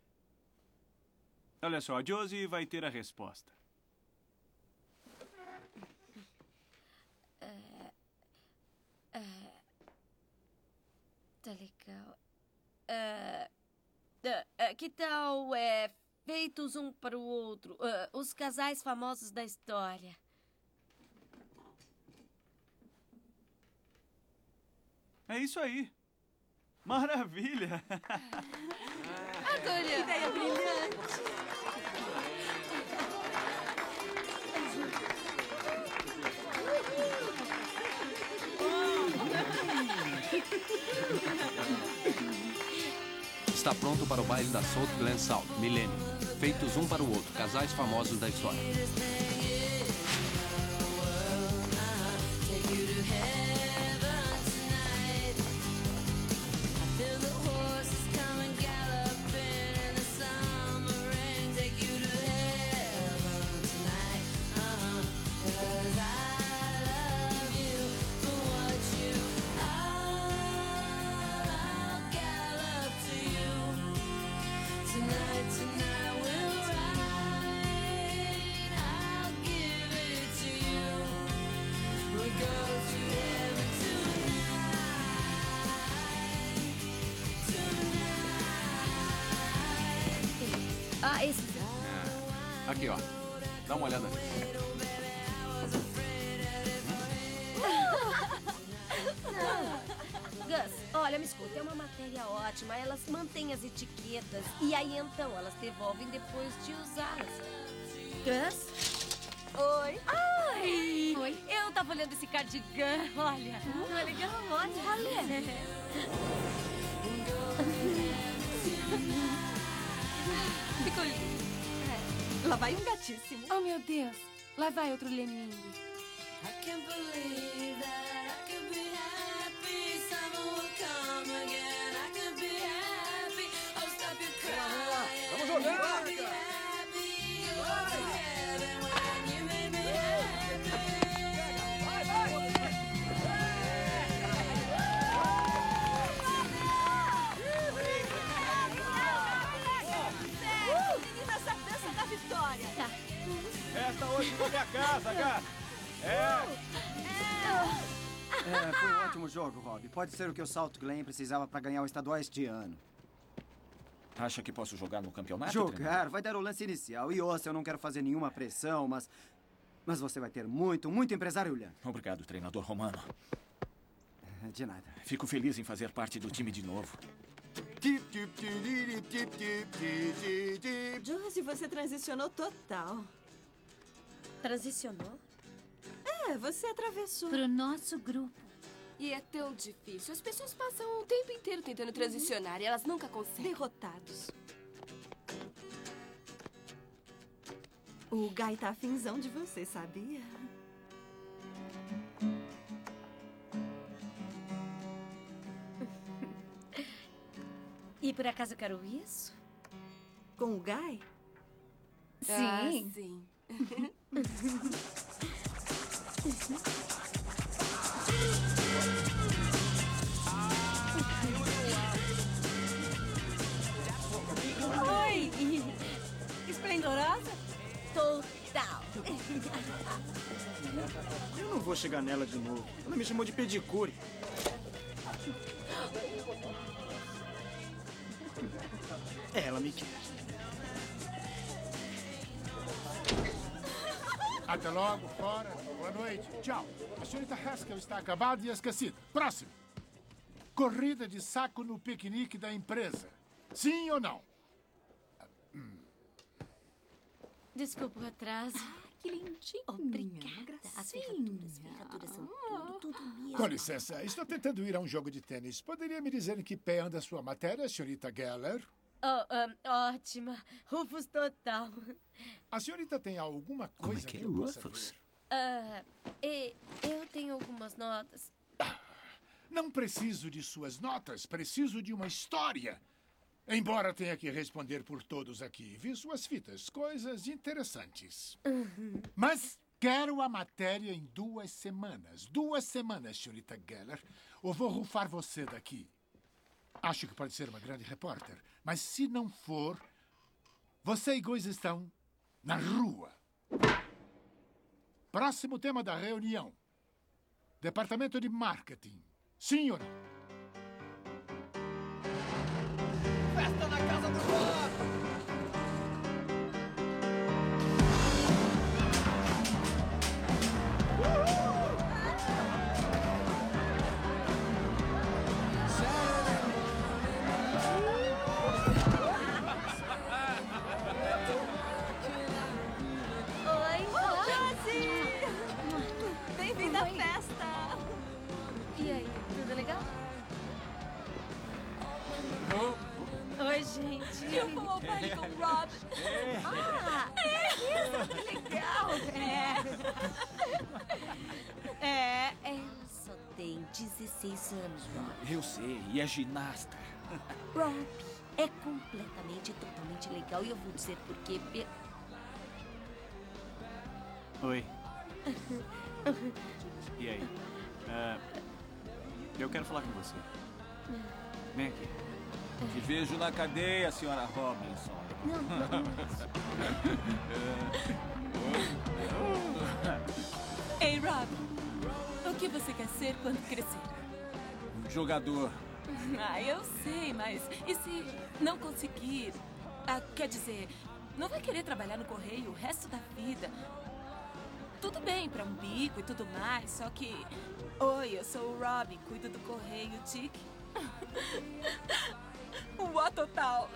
Olha só, a Josie vai ter a resposta. Tá legal. Que tal feitos um para o outro? Os casais famosos da história. É isso aí. Maravilha. Adorei. Ideia brilhante. Está pronto para o baile da South Glen South, Millennium. Feitos um para o outro, casais famosos da história. Esse. Aqui, ó. Dá uma olhada nisso. Gus, olha, me escuta, é uma matéria ótima. Elas mantêm as etiquetas e aí então elas devolvem depois de usá-las. Gus? Oi. Ai! Oi. Eu tava olhando esse cardigan, olha. Não é legal? Olha. Ficou lindo. Lá vai um gatíssimo. Oh, meu Deus. Lá vai outro lemingo. I can't believe that I could be happy. Summer will come again. I could be happy. Oh, stop your crying. Vamos jogar! Be happy. You went to heaven when you made me happy. Meninas, a dança da vitória. Festa hoje na minha casa, gata. Foi um ótimo jogo, Rob. Pode ser o que o Salt Glen precisava para ganhar o estadual este ano. Acha que posso jogar no campeonato? Jogar? treinador? Vai dar o lance inicial. E ouça, eu não quero fazer nenhuma pressão, mas você vai ter muito empresário olhando. Obrigado, treinador Romano. De nada. Fico feliz em fazer parte do time de novo. Josie, você transicionou total. Transicionou? Você atravessou. Pro nosso grupo. E é tão difícil. As pessoas passam o tempo inteiro tentando transicionar e elas nunca conseguem. Derrotados. O Guy tá afinzão de você, sabia? E por acaso eu quero isso? Com o Guy? Sim. Sim. Oi! Esplendorosa? Total. Eu não vou chegar nela de novo. Ela me chamou de pedicure. Ela me quer. Até logo, fora. Boa noite. Tchau. A senhorita Haskell está acabada e esquecida. Próximo. Corrida de saco no piquenique da empresa. Sim ou não? Desculpa o atraso. Que lindinho. Obrigada. As ferraduras são tudo mesmo. Com licença, estou tentando ir a um jogo de tênis. Poderia me dizer em que pé anda a sua matéria, senhorita Geller? Ótima. Rufus total. A senhorita tem alguma coisa que eu possa ver? Eu tenho algumas notas. Não preciso de suas notas, preciso de uma história. Embora tenha que responder por todos aqui. Vi suas fitas, coisas interessantes. Mas quero a matéria em 2 semanas. 2 semanas, senhorita Geller. Ou vou rufar você daqui. Acho que pode ser uma grande repórter. Mas se não for, você e Gus estão na rua. Próximo tema da reunião. Departamento de Marketing. Sim ou não? Festa na casa do Rob! Oi, Josie! Bem-vinda à festa! E aí, tudo legal? Oi, gente. Eu vou ao baile com o Rob. Que legal! Ela só tem 16 anos, Rob. Eu sei, e é ginasta. Rob é completamente, totalmente legal. E eu vou dizer por quê. Oi. E aí? Eu quero falar com você. Vem aqui. Te vejo na cadeia, senhora Robinson. Ei, Rob. O que você quer ser quando crescer? Jogador. Eu sei, mas e se não conseguir? Quer dizer, não vai querer trabalhar no correio o resto da vida. tudo bem pra um bico e tudo mais, só que... Oi, eu sou o Robbie, cuido do correio, Dick. Uau, total.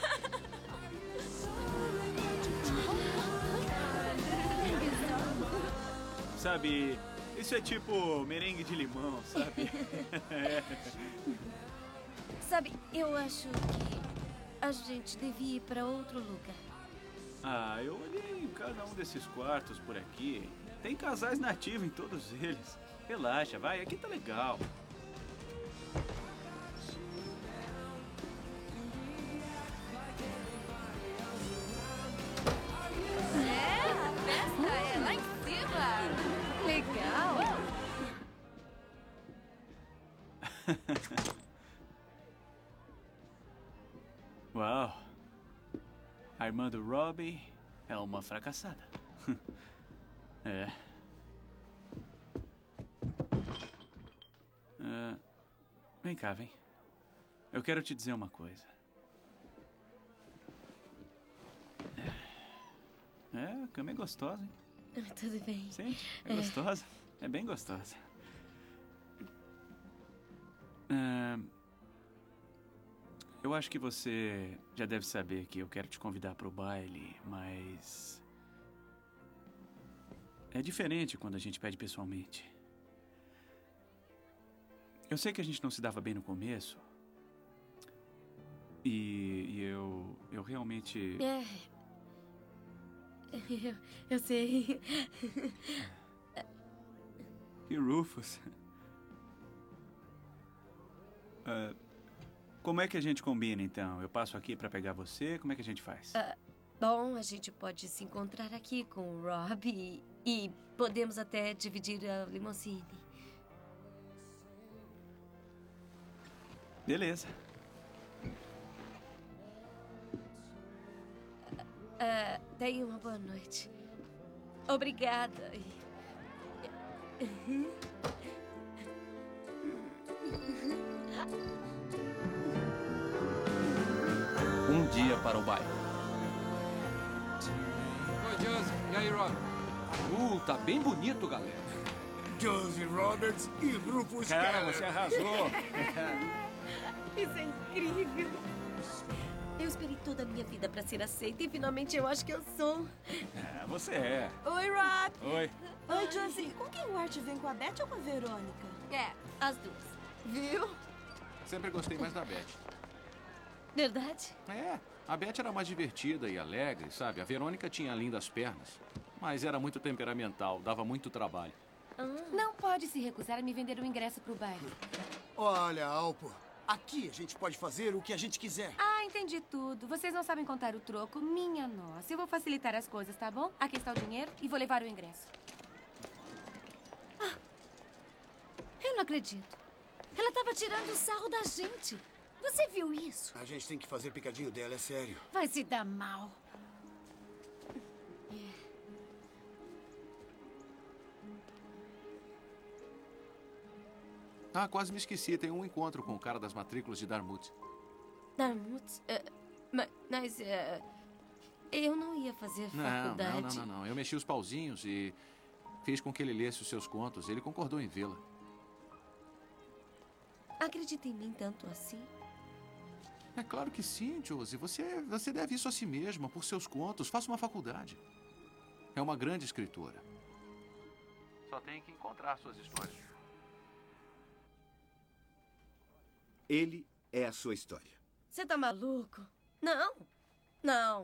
Sabe, isso é tipo merengue de limão, sabe? É. Sabe, eu acho que a gente devia ir pra outro lugar. Ah, eu olhei em cada um desses quartos por aqui. Tem casais nativos em todos eles. Relaxa, vai, aqui tá legal. É, a festa é lá em cima. Legal. Uau. A irmã do Robbie é uma fracassada. É. Vem cá, vem. Eu quero te dizer uma coisa. A cama é gostosa, hein? Tudo bem. Sim, é gostosa. É bem gostosa. Eu acho que você já deve saber que eu quero te convidar para o baile, mas... é diferente quando a gente pede pessoalmente. Eu sei que a gente não se dava bem no começo. E eu realmente... Eu sei. E Rufus? Como é que a gente combina, então? Eu passo aqui pra pegar você? Como é que a gente faz? Bom, a gente pode se encontrar aqui com o Rob e podemos até dividir a limousine. Beleza. Tenha uma boa noite. Obrigada. Um dia para o baile. Oi, Josie. E aí, Rob? Tá bem bonito, galera. Josie Roberts e Rufus Cara, você arrasou. Isso é incrível. Eu esperei toda a minha vida pra ser aceita e finalmente eu acho que eu sou. Você é. Oi, Rob. Oi. Oi, Josie. Com quem o Art vem? Com a Beth ou com a Verônica? As duas. Viu? Sempre gostei mais da Beth. Verdade? A Beth era mais divertida e alegre, sabe? A Verônica tinha lindas pernas, mas era muito temperamental, dava muito trabalho. Não pode se recusar a me vender o ingresso pro baile. Olha, Alpo, aqui a gente pode fazer o que a gente quiser. Entendi tudo. Vocês não sabem contar o troco? Minha nossa. Eu vou facilitar as coisas, tá bom? Aqui está o dinheiro e vou levar o ingresso. Eu não acredito. Ela estava tirando sarro da gente. Você viu isso? A gente tem que fazer picadinho dela, é sério. Vai se dar mal. Quase me esqueci. Tem um encontro com o cara das matrículas de Dartmouth. Dartmouth? Mas eu não ia fazer faculdade. Não. Eu mexi os pauzinhos e fiz com que ele lesse os seus contos. Ele concordou em vê-la. Acredita em mim tanto assim? É claro que sim, Josie. Você deve isso a si mesma, por seus contos. Faça uma faculdade. É uma grande escritora. Só tem que encontrar suas histórias. Ele é a sua história. Você tá maluco? Não.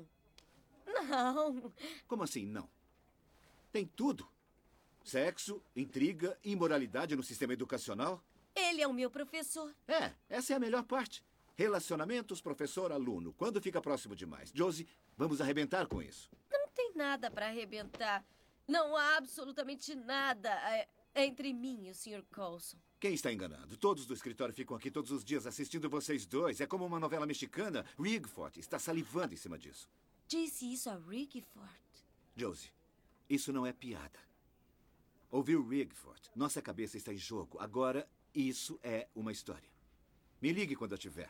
Como assim, não? Tem tudo. Sexo, intriga, imoralidade no sistema educacional. Ele é o meu professor. Essa é a melhor parte. Relacionamentos professor-aluno. Quando fica próximo demais. Josie, vamos arrebentar com isso. Não tem nada pra arrebentar. Não há absolutamente nada entre mim e o Sr. Coulson. Quem está enganando? Todos do escritório ficam aqui todos os dias assistindo vocês dois. É como uma novela mexicana. Rigford está salivando em cima disso. Disse isso a Rigford? Josie, isso não é piada. Ouviu Rigford? Nossa cabeça está em jogo. Agora, isso é uma história. Me ligue quando eu tiver.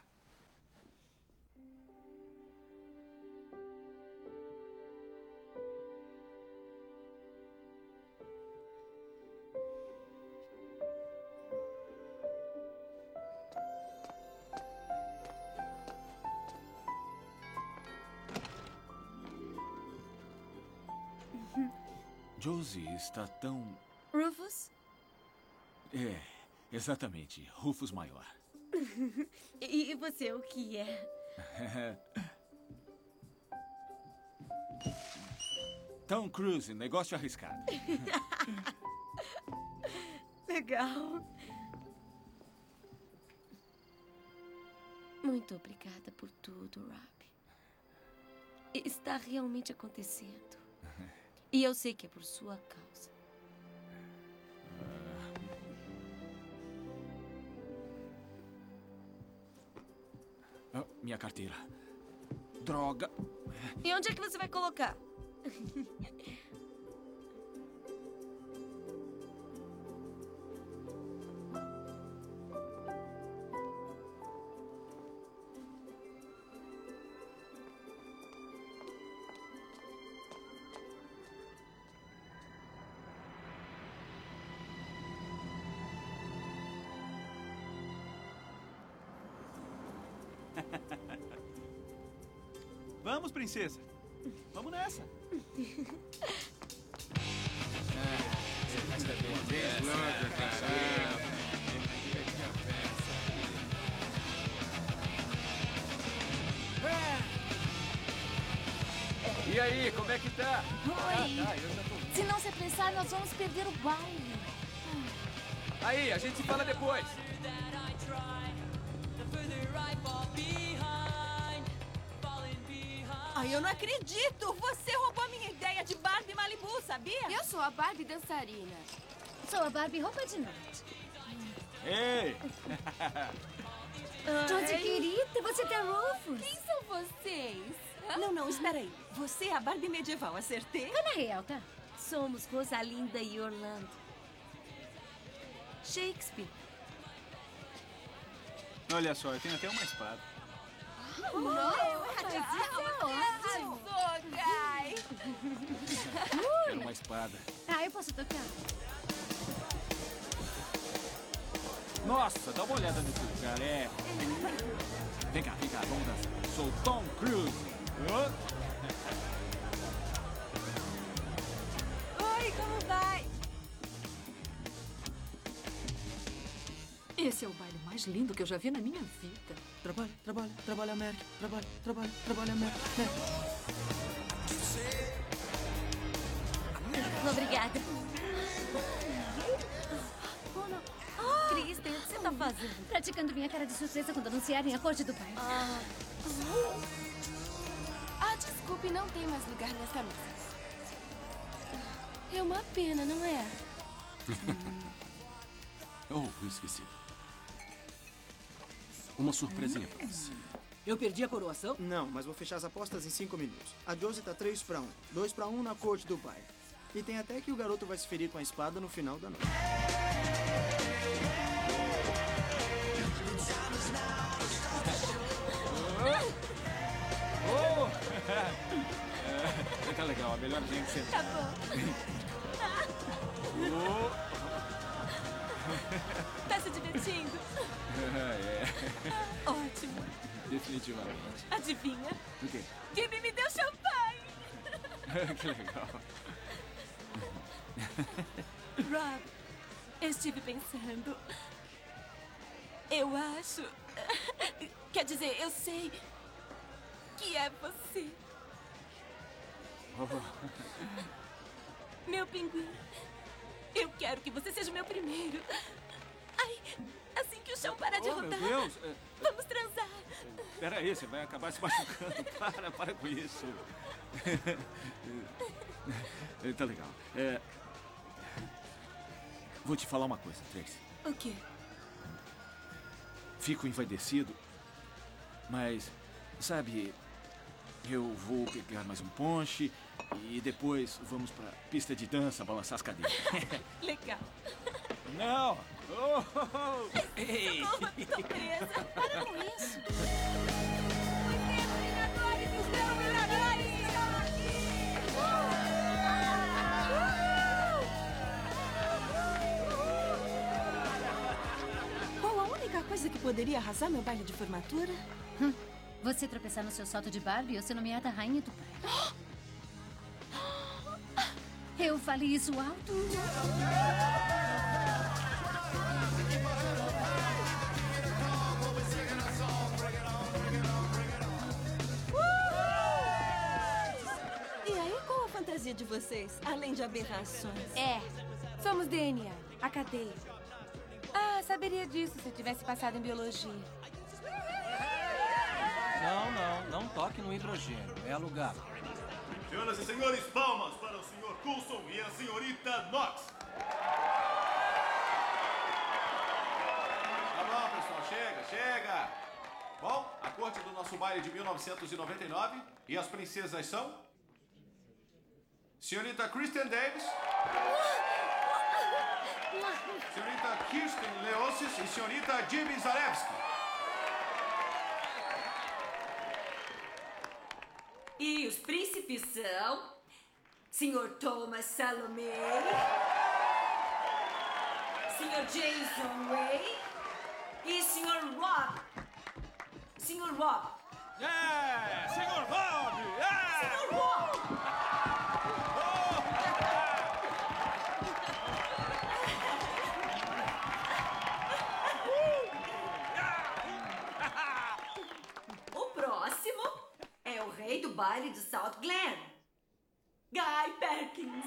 Josie está tão... Rufus? É, exatamente. Rufus maior. E você, o que é? Tom Cruise, negócio arriscado. Legal. Muito obrigada por tudo, Rob. Está realmente acontecendo. E eu sei que é por sua causa. Minha carteira. Droga. E onde é que você vai colocar? Vamos, princesa. Vamos nessa. E aí, como é que tá? Oi. Eu já tô... Se não se apressar, nós vamos perder o baile. Aí, a gente se fala depois. Ai, eu não acredito! Você roubou minha ideia de Barbie Malibu, sabia? Eu sou a Barbie dançarina. Sou a Barbie roupa de noite. Ei! Josie querida, você tem Rufus. Quem são vocês? Não, espera aí. Você é a Barbie medieval, acertei? Ana real, tá? Somos Rosalinda e Orlando. Shakespeare. Olha só, eu tenho até uma espada. Arrasou, Guy! Quero uma espada. Eu posso tocar. Nossa, dá uma olhada nesse lugar, é. Vem cá, vamos dançar. Sou Tom Cruise. Oi, como vai? Esse é o baile mais lindo que eu já vi na minha vida. Trabalha, América. Trabalha, América. Obrigada. Kristen, o que você tá fazendo? Praticando minha cara de surpresa quando anunciarem a corte do pai. Desculpe, não tem mais lugar nessa mesa. É uma pena, não é? Eu esqueci. Uma surpresinha pra você. Eu perdi a coroação? Não, mas vou fechar as apostas em 5 minutos. A Josie tá 3-1. 2-1 na corte do pai. E tem até que o garoto vai se ferir com a espada no final da noite. Tá legal, a melhor gente sempre. Tá bom. Tá se divertindo? Ótimo. Definitivamente. Adivinha? O quê? Gaby me deu champanhe. Que legal. Rob, eu estive pensando. Eu acho... Quer dizer, eu sei que é você. Meu pinguim, eu quero que você seja o meu primeiro. Ai, assim que o chão parar de rodar. Meu Deus! Vamos transar. Peraí, você vai acabar se machucando. Para com isso. Tá legal. Vou te falar uma coisa, Tracy. O quê? Fico envaidecido, mas, sabe, eu vou pegar mais um ponche e depois vamos pra pista de dança balançar as cadeiras. Legal. Não! Ei! Tô presa. Para com isso. Qual a única coisa que poderia arrasar meu baile de formatura? Você tropeçar no seu salto de Barbie ou ser nomeada rainha do pai. Eu falei isso alto? E aí, qual a fantasia de vocês, além de aberrações? Somos DNA, a cadeia. Ah, saberia disso se eu tivesse passado em biologia. Não toque no hidrogênio. É alugado. Senhoras e senhores, palmas para o senhor Coulson e a senhorita Knox. Tá bom, pessoal, chega. Bom, a corte do nosso baile de 1999 e as princesas são... Senhorita Kristen Davis, senhorita Kirsten Leossis e senhorita Jimmy Zarevsky. E os príncipes são... Sr. Thomas Salome, Sr. Jason Way e Sr. Rob. Sr. Rob. Sr. Rob! Sr. Rob! O próximo é o rei do baile de South Glen, Guy Perkins.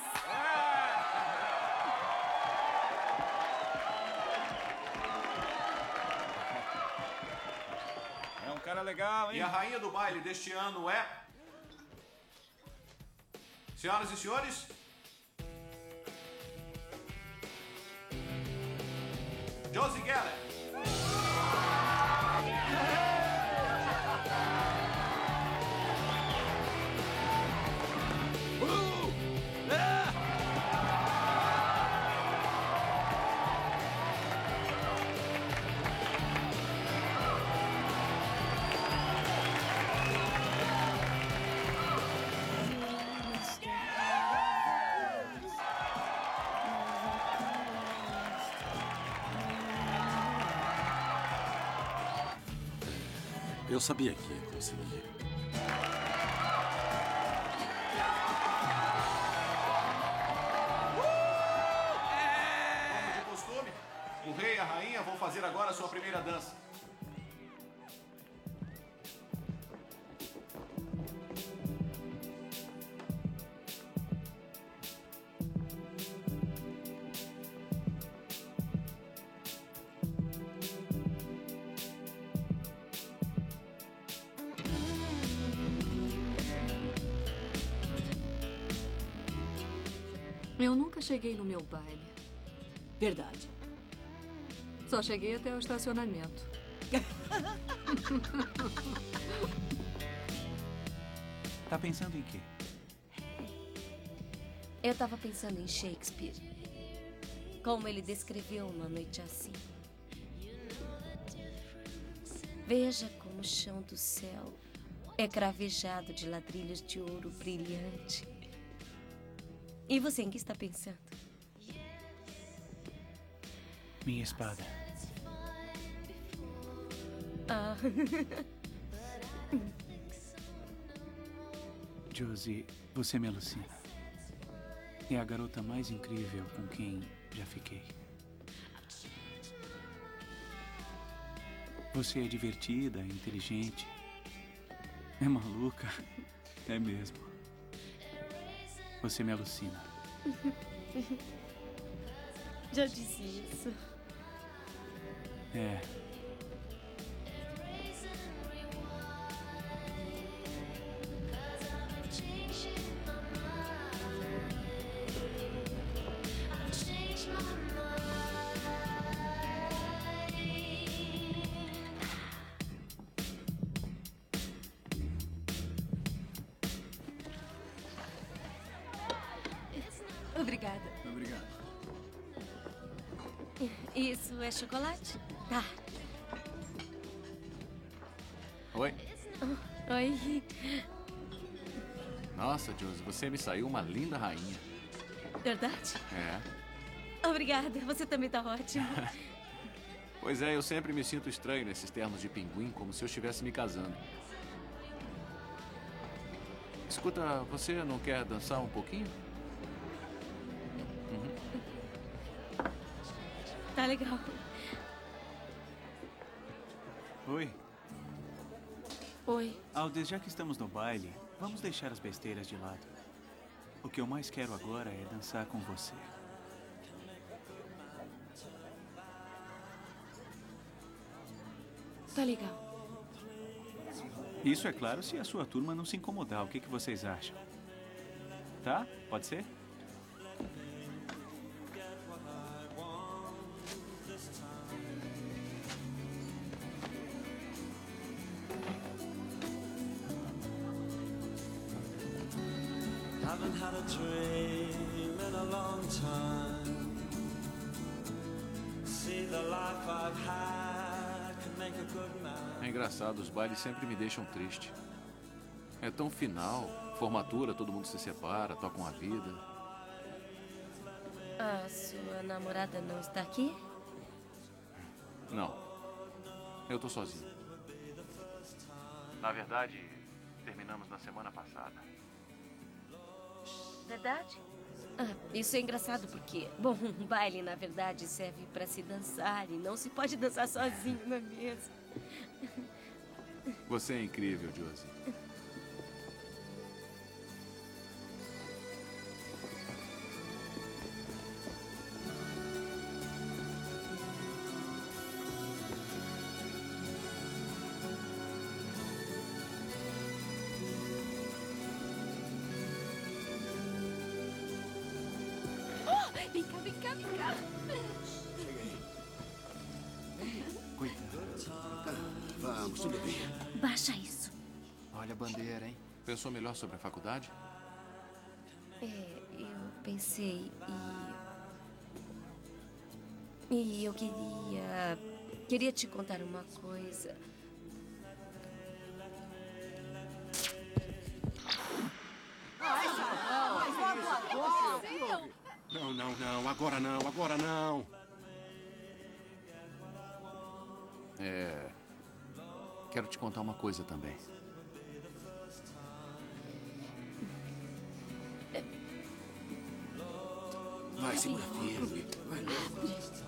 É um cara legal, hein? E a rainha do baile deste ano é... Senhoras e senhores... Josie Geller. Eu sabia que ia conseguir. Como de costume, o rei e a rainha vão fazer agora a sua primeira dança. Eu nunca cheguei no meu baile. Verdade. Só cheguei até o estacionamento. Tá pensando em quê? Eu tava pensando em Shakespeare. Como ele descreveu uma noite assim. Veja como o chão do céu é cravejado de ladrilhos de ouro brilhante. E você, em que está pensando? Minha espada. Ah. Josie, você me alucina. É a garota mais incrível com quem já fiquei. Você é divertida, inteligente. É maluca. É mesmo. Você me alucina. Já disse isso. É. Obrigada. Obrigado. Isso é chocolate? Tá. Oi. Oi. Nossa, Josie, você me saiu uma linda rainha. Verdade? É. Obrigada. Você também tá ótimo. Pois é, eu sempre me sinto estranho nesses termos de pinguim, como se eu estivesse me casando. Escuta, você não quer dançar um pouquinho? Tá legal. Oi. Oi. Aldis, já que estamos no baile, vamos deixar as besteiras de lado. O que eu mais quero agora é dançar com você. Tá legal. Isso é claro se a sua turma não se incomodar. O que vocês acham? Tá? Pode ser? Haven't had a dream in a long time. See the life I've had can make a good man. É engraçado, os bailes sempre me deixam triste. É tão final, formatura, todo mundo se separa, tocam a vida. A sua namorada não está aqui? Não, eu tô sozinho. Na verdade, terminamos na semana passada. Verdade? Isso é engraçado porque, bom, um baile, na verdade, serve para se dançar e não se pode dançar sozinho, não é mesmo? Você é incrível, Josie. Vem cá, vem cá, vem cá. Vamos, tudo bem. Baixa isso. Olha a bandeira, hein? Pensou melhor sobre a faculdade? Eu pensei e eu queria te contar uma coisa. Não, agora não. Quero te contar uma coisa também. Vai, segura firme. Vai logo.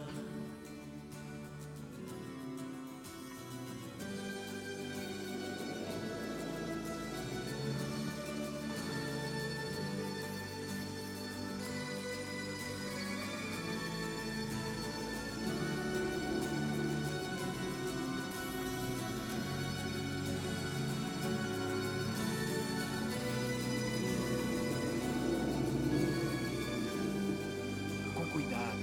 Com cuidado.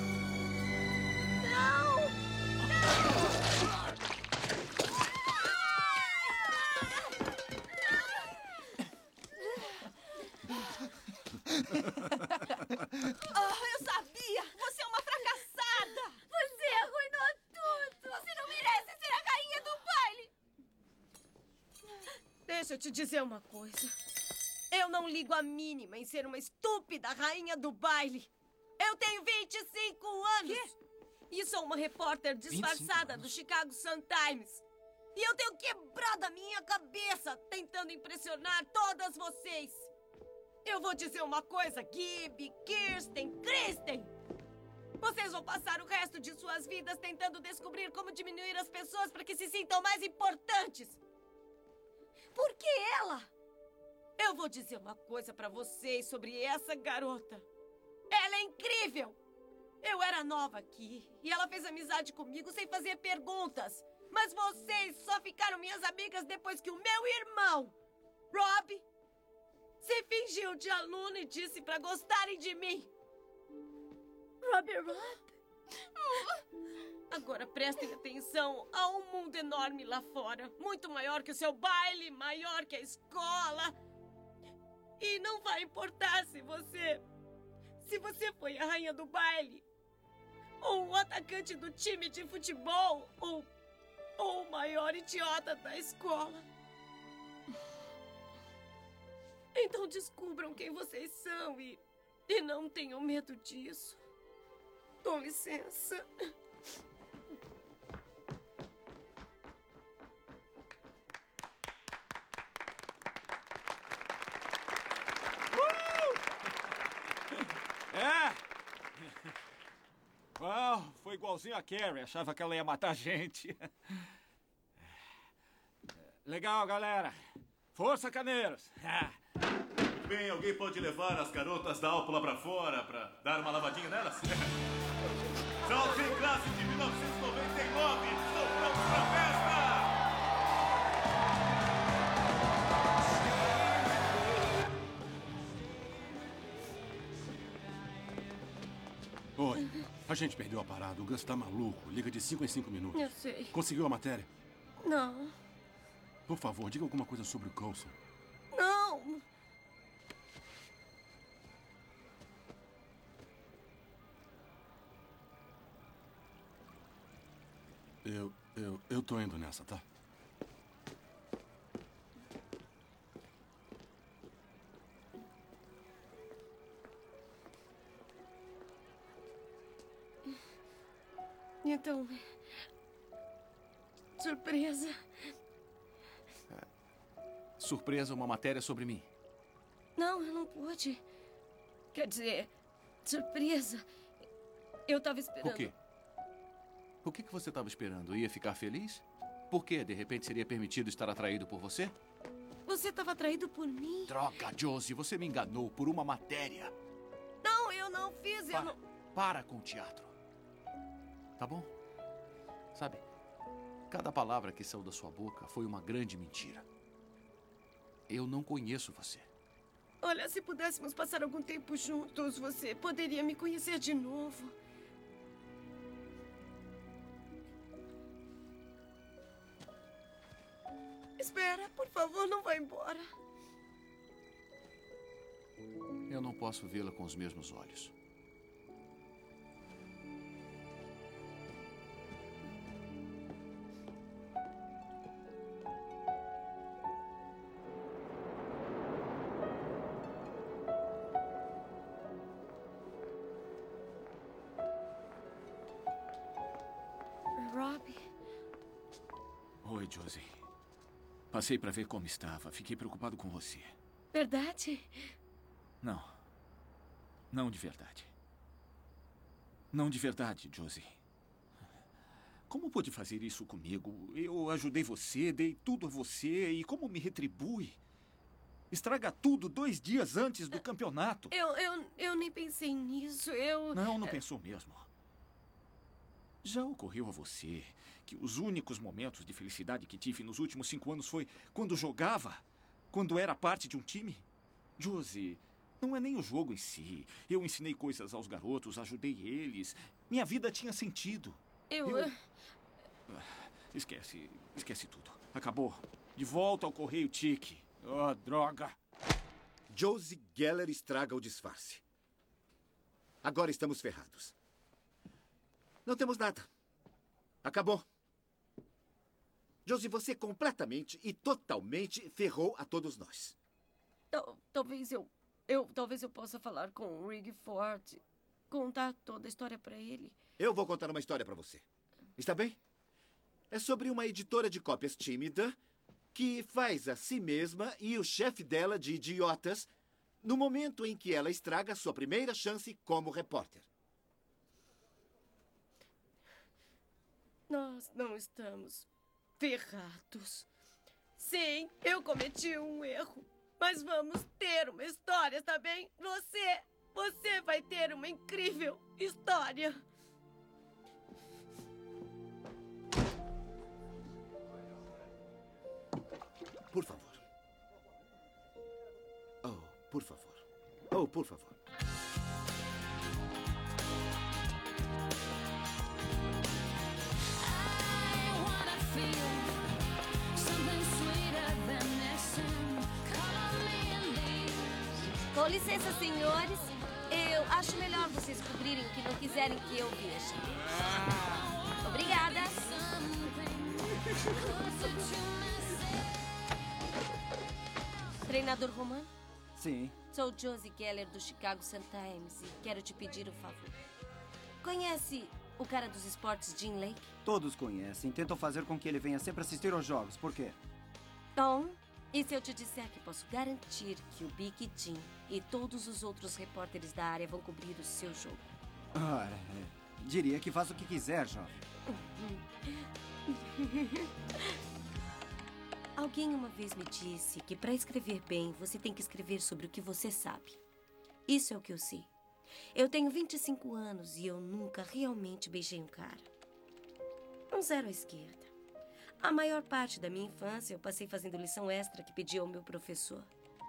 Eu sabia! Você é uma fracassada! Você arruinou tudo! Você não merece ser a rainha do baile! Deixa eu te dizer uma coisa. Eu não ligo a mínima em ser uma estúpida rainha do baile. Eu tenho 25 anos. Quê? E sou uma repórter disfarçada do Chicago Sun-Times. E eu tenho quebrado a minha cabeça tentando impressionar todas vocês. Eu vou dizer uma coisa, Gibby, Kirsten, Kristen. Vocês vão passar o resto de suas vidas tentando descobrir como diminuir as pessoas para que se sintam mais importantes. Por que ela? Eu vou dizer uma coisa para vocês sobre essa garota. Ela é incrível. Eu era nova aqui e ela fez amizade comigo sem fazer perguntas. Mas vocês só ficaram minhas amigas depois que o meu irmão, Rob, se fingiu de aluno e disse para gostarem de mim. Rob. Agora prestem atenção. Há um mundo enorme lá fora. Muito maior que o seu baile, maior que a escola. E não vai importar se você foi a rainha do baile, ou o atacante do time de futebol, ou o maior idiota da escola. Então descubram quem vocês são e não tenham medo disso. Com licença. Uau, foi igualzinho a Carrie. Achava que ela ia matar a gente. Legal, galera. Força, caneiros. Bem, alguém pode levar as garotas da Alpo lá pra fora pra dar uma lavadinha nelas? Salve em classe de 1999! Estão prontos pra festa! Oi, a gente perdeu a parada. O Gus tá maluco. Liga de 5 em 5 minutos. Eu sei. Conseguiu a matéria? Não. Por favor, diga alguma coisa sobre o Coulson. Não. Eu tô indo nessa, tá? Então... Surpresa. Surpresa, uma matéria sobre mim. Não, eu não pude. Quer dizer, surpresa. Eu tava esperando. O quê? O que você estava esperando? Ia ficar feliz? Por quê? De repente seria permitido estar atraído por você? Você estava atraído por mim? Droga, Josie, você me enganou por uma matéria. Não, eu não fiz, eu não... Para com o teatro. Tá bom? Sabe, cada palavra que saiu da sua boca foi uma grande mentira. Eu não conheço você. Olha, se pudéssemos passar algum tempo juntos, você poderia me conhecer de novo. Espera, por favor, não vá embora. Eu não posso vê-la com os mesmos olhos. Robbie. Oi, Josie. Passei pra ver como estava. Fiquei preocupado com você. Verdade? Não. Não de verdade. Não de verdade, Josie. Como pôde fazer isso comigo? Eu ajudei você, dei tudo a você, e como me retribui? Estraga tudo 2 dias antes do campeonato. Eu nem pensei nisso, Não pensou mesmo. Já ocorreu a você que os únicos momentos de felicidade que tive nos últimos 5 anos foi quando jogava? Quando era parte de um time? Josie, não é nem o jogo em si. Eu ensinei coisas aos garotos, ajudei eles. Minha vida tinha sentido. Esquece tudo. Acabou. De volta ao Correio Tique. Oh, droga. Josie Geller estraga o disfarce. Agora estamos ferrados. Não temos nada. Acabou. Josie, você completamente e totalmente ferrou a todos nós. Talvez eu possa falar com o Rig Ford, contar toda a história pra ele. Eu vou contar uma história pra você. Está bem? É sobre uma editora de cópias tímida que faz a si mesma e o chefe dela de idiotas no momento em que ela estraga sua primeira chance como repórter. Nós não estamos ferrados. Sim, eu cometi um erro. Mas vamos ter uma história, está bem? Você vai ter uma incrível história. Por favor. Oh, por favor. Oh, por favor. Com licença, senhores. Eu acho melhor vocês cobrirem o que não quiserem que eu veja. Obrigada. Treinador Romano? Sim. Sou Josie Geller do Chicago Sun-Times e quero te pedir um favor. Conhece o cara dos esportes, Jim Lake? Todos conhecem. Tentam fazer com que ele venha sempre assistir aos jogos. Por quê? Tom, e se eu te disser que posso garantir que o Big Jim e todos os outros repórteres da área vão cobrir o seu jogo? Ora, Diria que faça o que quiser, jovem. Alguém uma vez me disse que para escrever bem, você tem que escrever sobre o que você sabe. Isso é o que eu sei. Eu tenho 25 anos e eu nunca realmente beijei um cara. Um zero à esquerda. A maior parte da minha infância eu passei fazendo lição extra que pedia ao meu professor.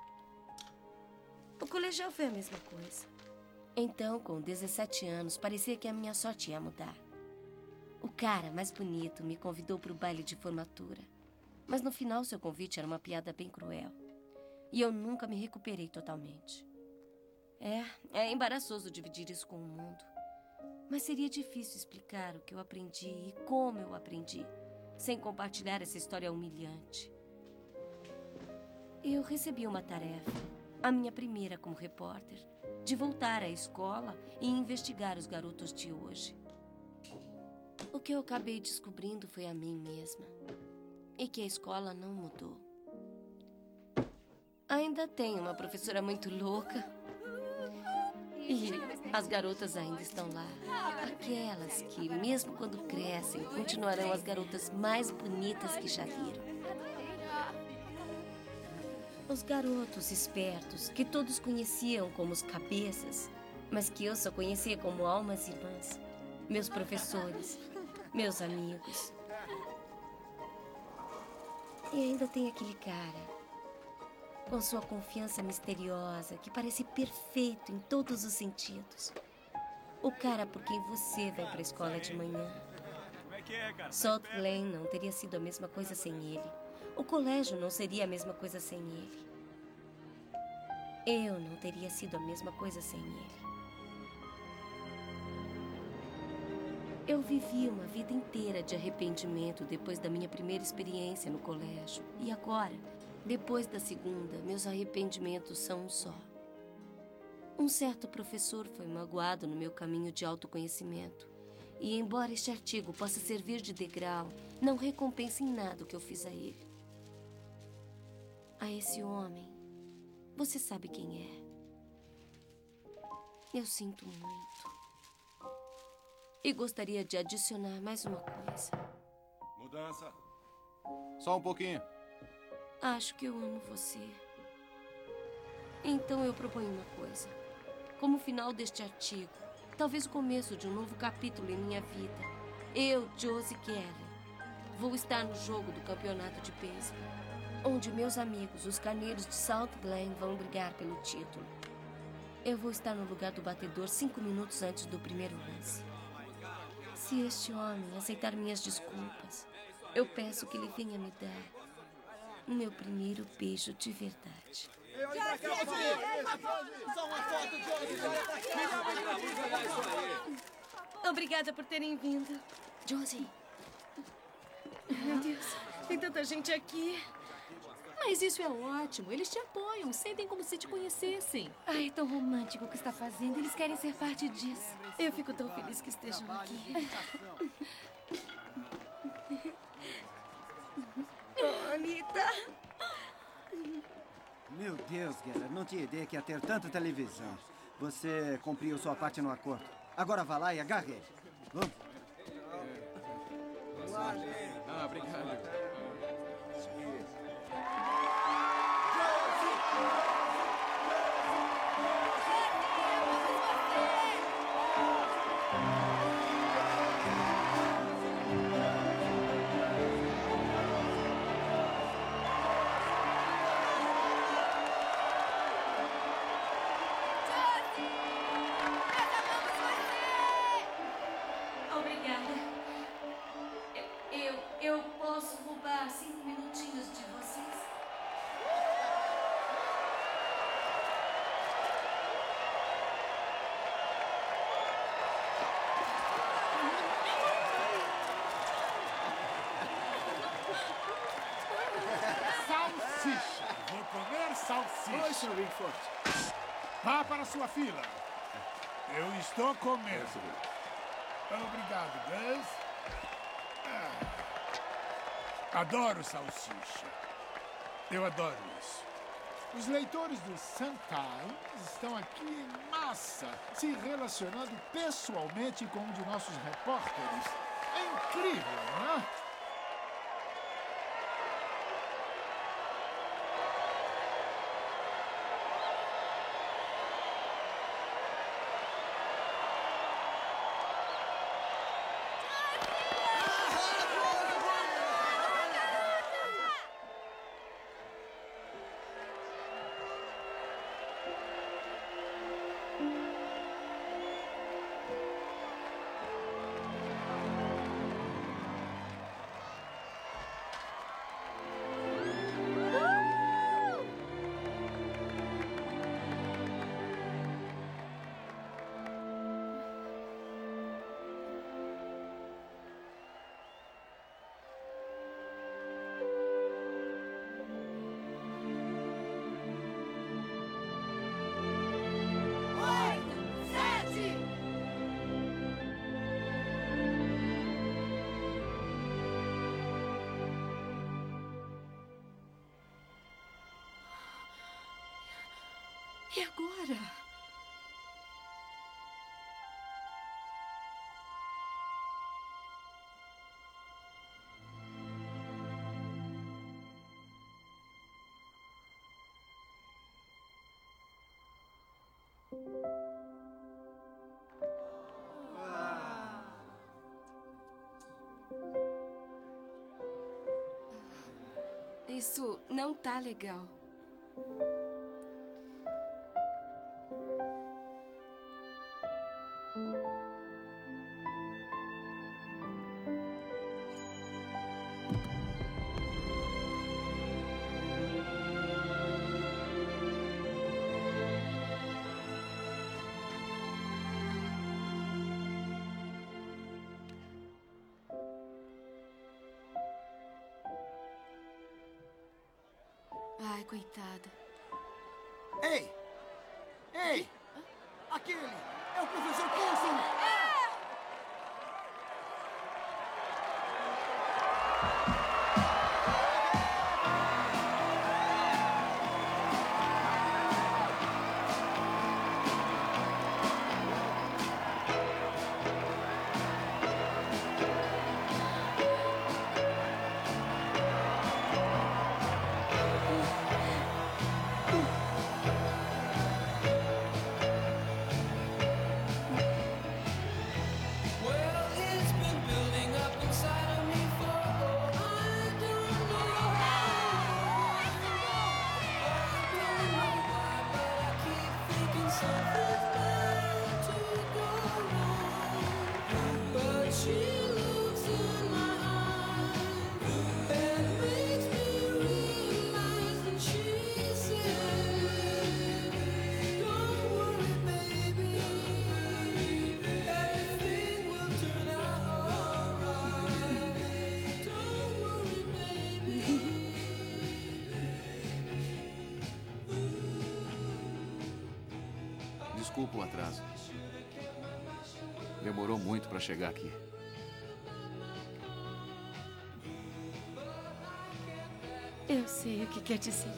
O colegial foi a mesma coisa. Então, com 17 anos, parecia que a minha sorte ia mudar. O cara mais bonito me convidou para o baile de formatura. Mas no final, seu convite era uma piada bem cruel. E eu nunca me recuperei totalmente. É embaraçoso dividir isso com o mundo. Mas seria difícil explicar o que eu aprendi e como eu aprendi, sem compartilhar essa história humilhante. Eu recebi uma tarefa, a minha primeira como repórter, de voltar à escola e investigar os garotos de hoje. O que eu acabei descobrindo foi a mim mesma. E que a escola não mudou. Ainda tem uma professora muito louca. E as garotas ainda estão lá. Aquelas que, mesmo quando crescem, continuarão as garotas mais bonitas que já viram. Os garotos espertos, que todos conheciam como os cabeças, mas que eu só conhecia como almas irmãs. Meus professores, meus amigos. E ainda tem aquele cara, com sua confiança misteriosa, que parece perfeito em todos os sentidos. O cara por quem você vai para a escola de manhã. Salt Glen não teria sido a mesma coisa sem ele. O colégio não seria a mesma coisa sem ele. Eu não teria sido a mesma coisa sem ele. Eu vivi uma vida inteira de arrependimento depois da minha primeira experiência no colégio. E agora, depois da segunda, meus arrependimentos são um só. Um certo professor foi magoado no meu caminho de autoconhecimento. E embora este artigo possa servir de degrau, não recompensa em nada o que eu fiz a ele. A esse homem, você sabe quem é. Eu sinto muito. E gostaria de adicionar mais uma coisa. Mudança. Só um pouquinho. Acho que eu amo você. Então eu proponho uma coisa. Como final deste artigo, talvez o começo de um novo capítulo em minha vida, eu, Josie Kelly, vou estar no jogo do campeonato de beisebol, onde meus amigos, os carneiros de Salt Glen, vão brigar pelo título. Eu vou estar no lugar do batedor 5 minutos antes do primeiro lance. Se este homem aceitar minhas desculpas, eu peço que ele venha me dar o meu primeiro beijo de verdade. Obrigada por terem vindo. Josie. Meu Deus, tem tanta gente aqui. Mas isso é ótimo. Eles te apoiam. Sentem como se te conhecessem. Ai, é tão romântico o que está fazendo. Eles querem ser parte disso. Eu fico tão feliz que estejam aqui. Oh, Anitta. Meu Deus, Geller, não tinha ideia que ia ter tanta televisão. Você cumpriu sua parte no acordo. Agora vá lá e agarre ele. Vamos. Ah, obrigado. Obrigada. Eu posso roubar 5 minutinhos de vocês? Salsicha. Vou comer salsicha. Oi, Sr. Wingford. Vá para a sua fila. Eu estou comendo. Obrigado, Gus. Adoro salsicha. Eu adoro isso. Os leitores do Sun Times estão aqui em massa. Nossa, se relacionando pessoalmente com um de nossos repórteres. É incrível, não é? E agora? Isso não tá legal. Ai, coitada. Ei! Ei! Aquele! É o professor Coulson! Desculpa o atraso. Demorou muito para chegar aqui. Eu sei o que quer dizer.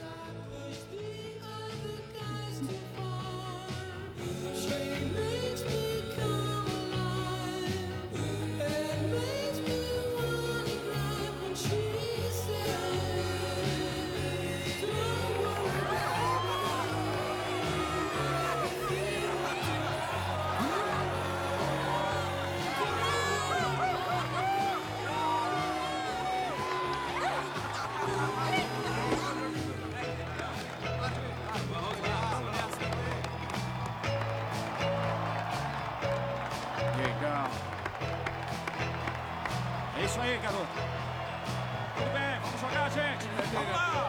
Legal. É isso aí, garoto. Tudo bem, vamos jogar, gente. Vamos lá.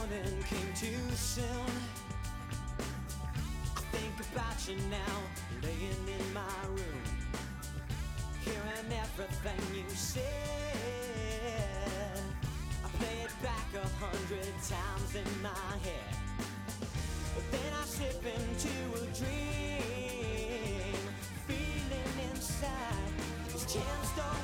morning came too soon. I think about you now, laying in my room, hearing everything you said. I play it back 100 times in my head, but then I slip into a dream, feeling inside this 10 story